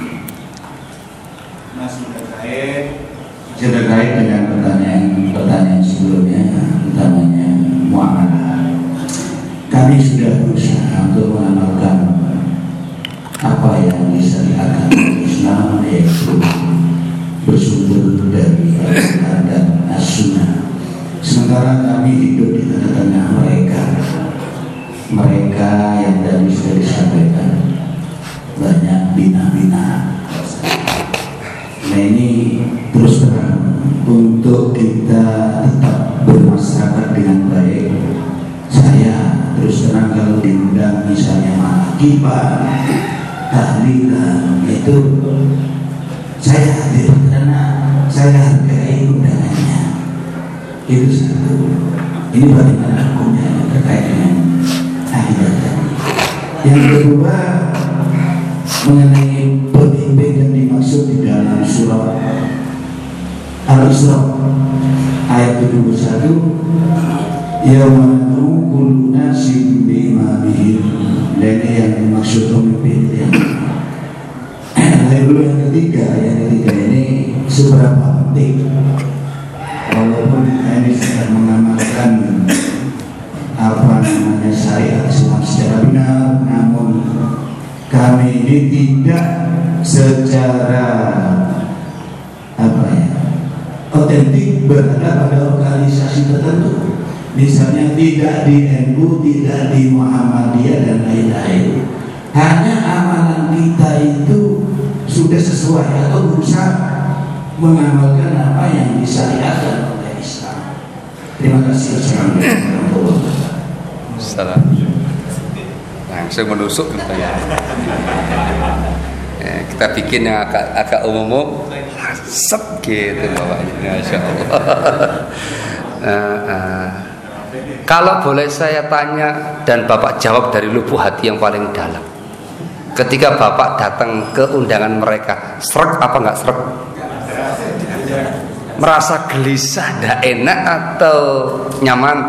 Masih terkait. Masih terkait dengan pertanyaan-pertanyaan sebelumnya, utamanya muamalah. Kami sudah berusaha untuk mengamalkan apa yang disyariatkan Islam, yaitu bersumber dari Al-Quran dan As-Sunnah. Sementara kami hidup di tengah-tengah mereka, mereka yang tadi sudah disampaikan banyak bina-bina. Nah ini terus terang untuk kita tetap bermasyarakat dengan baik. Saya terus terang kalau diundang misalnya mahasiswa, tahlilan itu saya hadir karena saya hargai undangannya. Itu satu. Ini bagaimana hukumnya terkait dengan akidah tadi. Yang kedua mengenai pembimbing yang dimaksud di dalam surah Al-Isra ayat tujuh puluh satu, yauma kullu nasin bimamihim. Dan ini yang dimaksud pemimpin yang lalu yang ketiga, yang ketiga ini seberapa penting walaupun kita ini sedang mengamalkan apa namanya syariat Islam secara benar, namun kami ini tidak secara apa ya otentik berada pada organisasi tertentu. Misalnya tidak di N U, tidak di Muhammadiyah dan lain-lain. Hanya amalan kita itu sudah sesuai atau berusaha mengamalkan apa yang disyariatkan oleh Islam. Terima kasih. Assalamualaikum. Salam. Langsung menusuk katanya. Ya, kita bikin yang agak, agak umum, sep gitu bawahnya, Masya Allah. uh, uh. Kalau boleh saya tanya dan Bapak jawab dari lubuk hati yang paling dalam. Ketika Bapak datang ke undangan mereka, srek apa enggak srek? Merasa gelisah, tidak enak atau nyaman?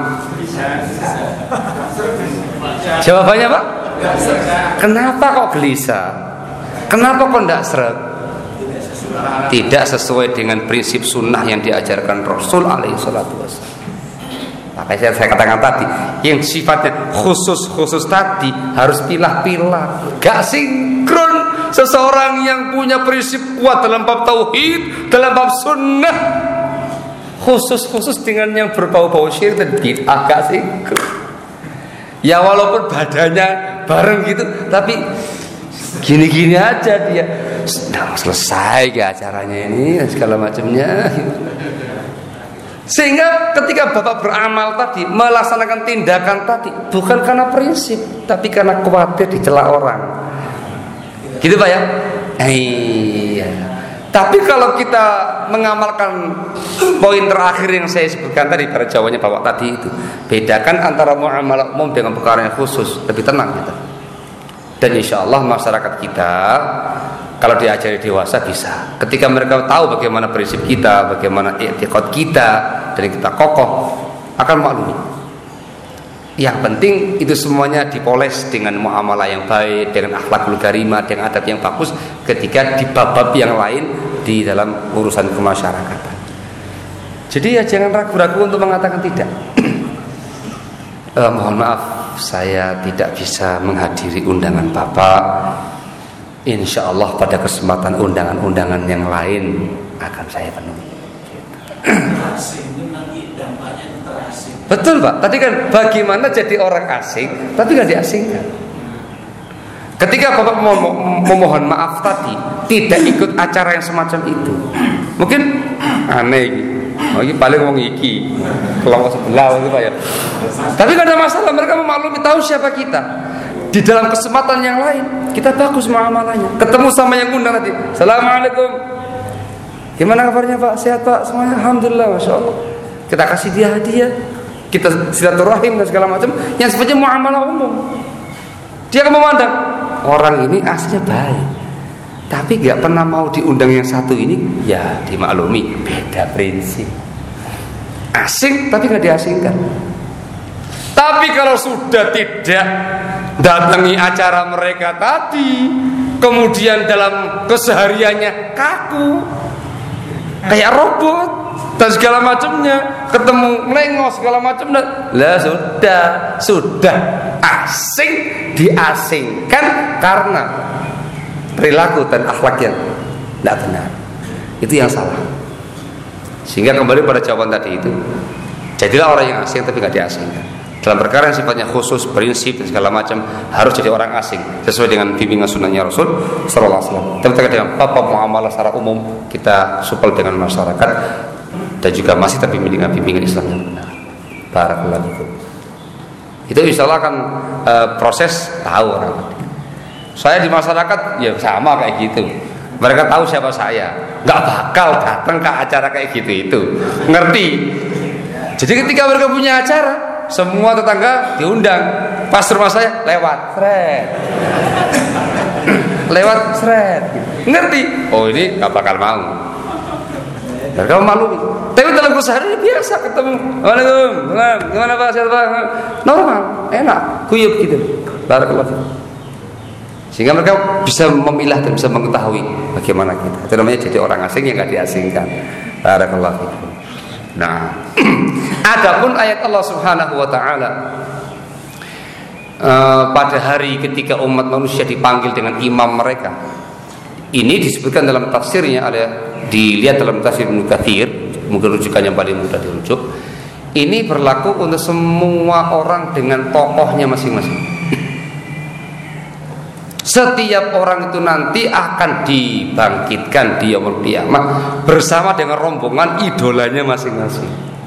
Jawabannya Pak? Kenapa kok gelisah? Kenapa kok tidak srek? Tidak sesuai dengan prinsip sunnah yang diajarkan Rasul alaihi salatu wassalam. Makanya saya katakan tadi, yang sifatnya khusus-khusus tadi harus pilah-pilah. Gak sinkron seseorang yang punya prinsip kuat dalam bab tauhid, dalam bab sunnah, khusus-khusus dengan yang berbau-bau syirik dan bid'ah, gak sinkron. Ya walaupun badannya bareng gitu, tapi gini-gini aja dia. Sudah selesai ya acaranya ini segala macamnya. Sehingga ketika Bapak beramal tadi, melaksanakan tindakan tadi, bukan karena prinsip, tapi karena khawatir dicela orang. Gitu Pak ya? Iya. Tapi kalau kita mengamalkan poin terakhir yang saya sebutkan tadi, pada jawabannya Bapak tadi itu, bedakan antara muamalah umum dengan perkara yang khusus, lebih tenang kita. Dan insya Allah masyarakat kita kalau diajari dewasa bisa. Ketika mereka tahu bagaimana prinsip kita, bagaimana i'tiqad kita, dan kita kokoh, akan maklumi. Yang penting itu semuanya dipoles dengan muamalah yang baik, dengan akhlakul karimah, dengan adab yang bagus. Ketika di bab-bab yang lain di dalam urusan kemasyarakatan. Jadi ya jangan ragu-ragu untuk mengatakan tidak. eh, mohon maaf, saya tidak bisa menghadiri undangan Bapak. Insya Allah pada kesempatan undangan-undangan yang lain akan saya penuhi. Betul Pak, tadi kan bagaimana jadi orang asing tapi gak diasingkan. Ketika Bapak memohon maaf tadi tidak ikut acara yang semacam itu, mungkin aneh gitu. Oh, ini paling wong iki kelompok sebelah gitu Pak ya. Tapi gak ada masalah, mereka memaklumi, tahu siapa kita. Di dalam kesempatan yang lain kita bagus muamalahnya. Ketemu sama yang undang tadi, Assalamualaikum, gimana kabarnya Pak? Sehat Pak? Semuanya Alhamdulillah, Masya Allah. Kita kasih dia hadiah, kita silaturahim dan segala macam yang sebenarnya muamalah umum. Dia akan memandang orang ini aslinya baik, tapi gak pernah mau diundang yang satu ini, ya dimaklumi beda prinsip. Asing tapi gak diasingkan. Tapi kalau sudah tidak datangi acara mereka tadi, kemudian dalam kesehariannya kaku kayak robot dan segala macamnya, ketemu melengos segala macam, lah sudah sudah asing, diasingkan karena perilaku dan akhlak yang tidak benar. Itu yang salah. Sehingga kembali pada jawaban tadi itu, jadilah orang yang asing tapi tidak diasingkan. Dalam perkara yang sifatnya khusus, prinsip dan segala macam harus jadi orang asing sesuai dengan bimbingan sunnahnya Rasul Sallallahu Alaihi Wasallam. Tapi terkait dengan bab muamalah secara umum kita supel dengan masyarakat dan juga masih tapi dengan bimbingan Islam yang benar. Barakallahu fikum. Itu insya Allah akan e, proses tahu orang. Saya di masyarakat ya sama kayak gitu. Mereka tahu siapa saya, nggak bakal datang ke acara kayak gitu itu. Ngerti? Jadi ketika mereka punya acara, semua tetangga diundang. Pas rumah saya lewat, seret, lewat seret. Ngerti? Oh ini nggak bakal mau. Mereka malu nih. Tapi dalam keseharian biasa ketemu. Waalaikumsalam. Gimana Pak? Sehat Pak? Normal, enak, kuyup gitu. Barakallahu. Sehingga mereka bisa memilah dan bisa mengetahui bagaimana kita. Itu namanya jadi orang asing yang nggak diasingkan. Barakallahu. Nah, adapun ayat Allah Subhanahu wa taala uh, pada hari ketika umat manusia dipanggil dengan imam mereka. Ini disebutkan dalam tafsirnya, ada dilihat dalam tafsir Ibnu Katsir, mungkin rujukan yang paling mudah dirujuk. Ini berlaku untuk semua orang dengan tokohnya masing-masing. Setiap orang itu nanti akan dibangkitkan di yaumul qiyamah bersama dengan rombongan idolanya masing-masing.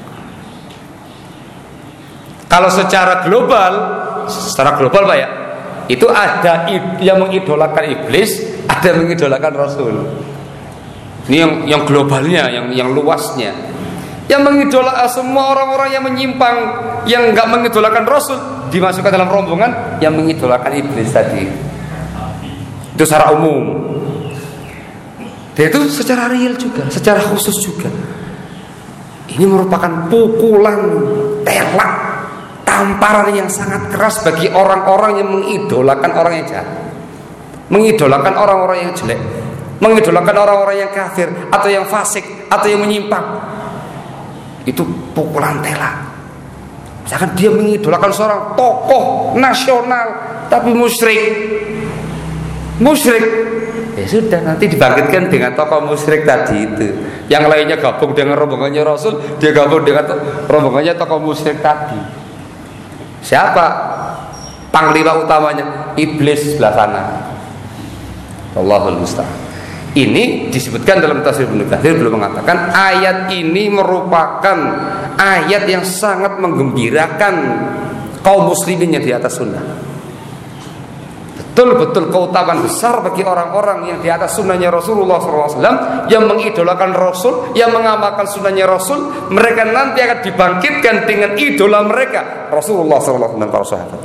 Kalau secara global, secara global Pak ya, itu ada yang mengidolakan iblis, ada yang mengidolakan Rasul. Ini yang yang globalnya, yang yang luasnya. Yang mengidolakan semua orang-orang yang menyimpang, yang enggak mengidolakan Rasul dimasukkan dalam rombongan yang mengidolakan iblis tadi. Itu secara umum. Dan itu secara real juga, secara khusus juga. Ini merupakan pukulan telak, tamparan yang sangat keras bagi orang-orang yang mengidolakan orang yang jahat, mengidolakan orang-orang yang jelek, mengidolakan orang-orang yang kafir atau yang fasik atau yang menyimpang. Itu pukulan telak. Misalkan dia mengidolakan seorang tokoh nasional tapi musyrik, musyrik, ya sudah nanti dibangkitkan dengan tokoh musyrik tadi itu. Yang lainnya gabung dengan rombongannya Rasul, dia gabung dengan rombongannya tokoh musyrik tadi. Siapa panglima utamanya? Iblis sebelah sana. Allahul musta'an. Ini disebutkan dalam tafsir Ibnu Katsir, belum mengatakan ayat ini merupakan ayat yang sangat menggembirakan kaum muslimin yang di atas sunnah. Betul-betul keutamaan besar bagi orang-orang yang di atas sunnahnya Rasulullah shallallahu alaihi wasallam, yang mengidolakan Rasul, yang mengamalkan sunnahnya Rasul. Mereka nanti akan dibangkitkan dengan idola mereka, Rasulullah shallallahu alaihi wasallam dan para sahabat.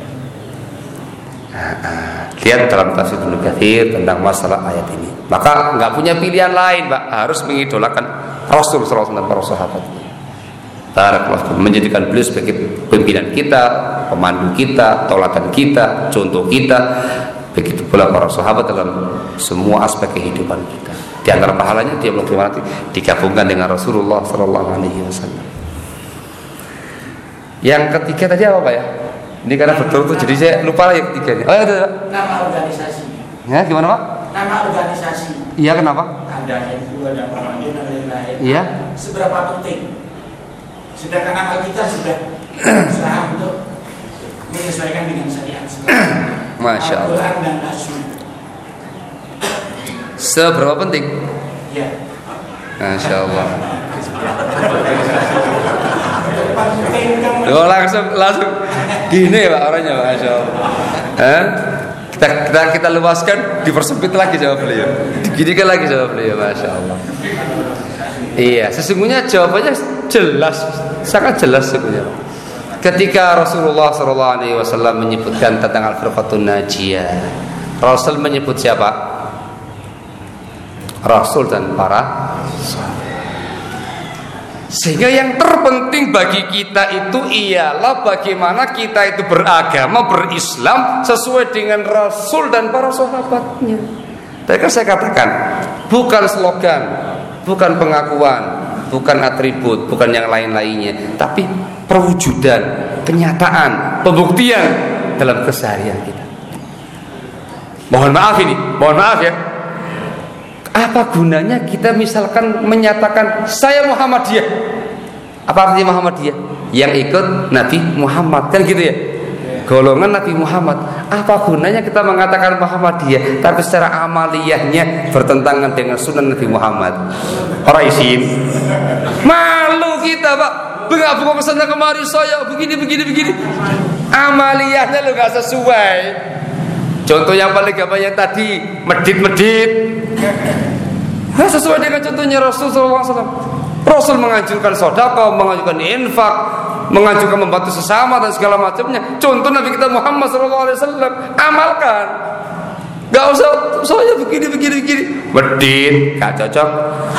Nah, lihat dalam tafsir Ibnu Katsir tentang masalah ayat ini. Maka nggak punya pilihan lain, Pak, harus mengidolakan Rasul shallallahu alaihi wasallam dan para sahabat. Barakallahu, menjadikan beliau sebagai pimpinan kita, pemandu kita, tauladan kita, contoh kita. Begitu pula para sahabat dalam semua aspek kehidupan kita. Di antara pahalanya dia melakukan digabungkan dengan Rasulullah Sallallahu Alaihi Wasallam. Yang ketiga tadi apa Pak ya? Ini karena betul tuh jadi saya lupa lagi ketiganya. Oh ya, nama organisasi. Ya gimana Pak? Nama organisasi. Iya kenapa? Ada itu ada pemimpin dan lain-lain. Iya. Seberapa penting? Sedangkan nama kita sudah berusaha untuk menyesuaikan dengan syariat. Masya Allah. Al-Quran dan As-Sunnah. Seberapa penting? Ya. Masya Allah. Oh, langsung langsung gini Pak orangnya, Masya Allah. Eh? Kita, kita kita luaskan, dipersempit lagi jawab beliau, diginikan lagi jawab beliau, Masya Allah. Iya, sesungguhnya jawabannya jelas, sangat jelas sebenarnya. Ketika Rasulullah Shallallahu Alaihi Wasallam menyebutkan tentang Al-Firqatun Najiyah, Rasul menyebut siapa? Rasul dan para sahabat. Sehingga yang terpenting bagi kita itu ialah bagaimana kita itu beragama, berislam sesuai dengan Rasul dan para sahabatnya. Tadi kan saya katakan, bukan slogan, bukan pengakuan, bukan atribut, bukan yang lain-lainnya, tapi perwujudan, kenyataan, pembuktian dalam keseharian kita. Mohon maaf ini, mohon maaf ya. Apa gunanya kita misalkan menyatakan saya Muhammadiyah? Apa artinya Muhammadiyah? Yang ikut Nabi Muhammad, kan gitu ya? Golongan Nabi Muhammad. Apa gunanya kita mengatakan Muhammadiyah tapi secara amaliyahnya bertentangan dengan sunnah Nabi Muhammad? Orang isim. Malu kita Pak. Bengak-bengok kesana kemari saya begini begini begini. Amaliyahnya lo gak sesuai. Contoh yang paling gampang yang tadi, medit-medit. Nah, sesuai dengan contohnya Rasul Sallallahu Alaihi Wasallam. Rasul menganjurkan sedekah, menganjurkan infak, menganjurkan membantu sesama dan segala macamnya. Contoh Nabi kita Muhammad Sallallahu Alaihi Wasallam, amalkan. Gak usah saya begini begini begini. Medit, gak cocok.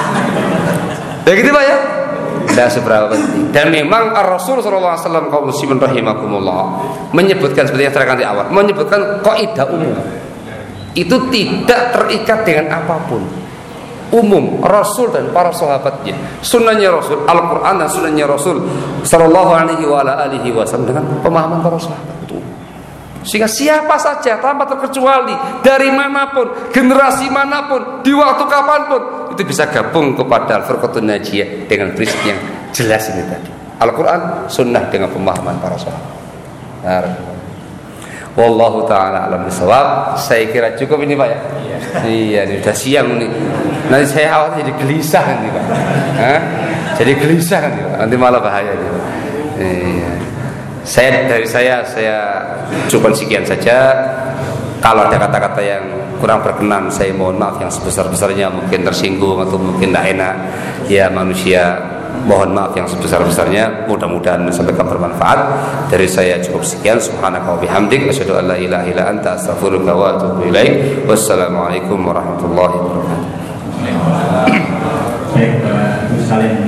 Ya gitu Pak ya. Tidak seberapa penting. Dan memang Rasul Sallallahu Alaihi Wasallam kaum muslimin rahimakumullah menyebutkan seperti yang terangkan di awal, menyebutkan kaidah umum. Itu tidak terikat dengan apapun. Umum Rasul dan para sahabatnya, sunnahnya Rasul, Al-Quran dan sunnahnya Rasul Sallallahu Alaihi Wasallam dengan pemahaman para sahabat itu. Sehingga siapa saja tanpa terkecuali dari manapun, generasi manapun, di waktu kapanpun itu bisa gabung kepada Al-Firqatun Najiyah dengan prinsip yang jelas ini tadi. Al-Quran, sunnah dengan pemahaman para sahabat. Nah, wallahu ta'ala alam bisawab. Saya kira cukup ini Pak ya. Iya, ini sudah siang nih. Nanti saya khawatir jadi gelisah nanti Pak. Hah? Jadi gelisah nanti Pak. Nanti malah bahaya nih Pak. Iya. Saya dari saya saya cukup sekian saja. Kalau ada kata-kata yang kurang berkenan, saya mohon maaf yang sebesar-besarnya. Mungkin tersinggung atau mungkin tidak enak. Ya manusia, mohon maaf yang sebesar-besarnya. Mudah-mudahan menyampaikan bermanfaat. Dari saya cukup sekian. Subhanaka wa bihamdik, asyhadu an la ilaha illa anta, astaghfiruka wa atubu ilaik. Wassalamualaikum warahmatullahi wabarakatuh. Baik, Bapak Ibu sekalian.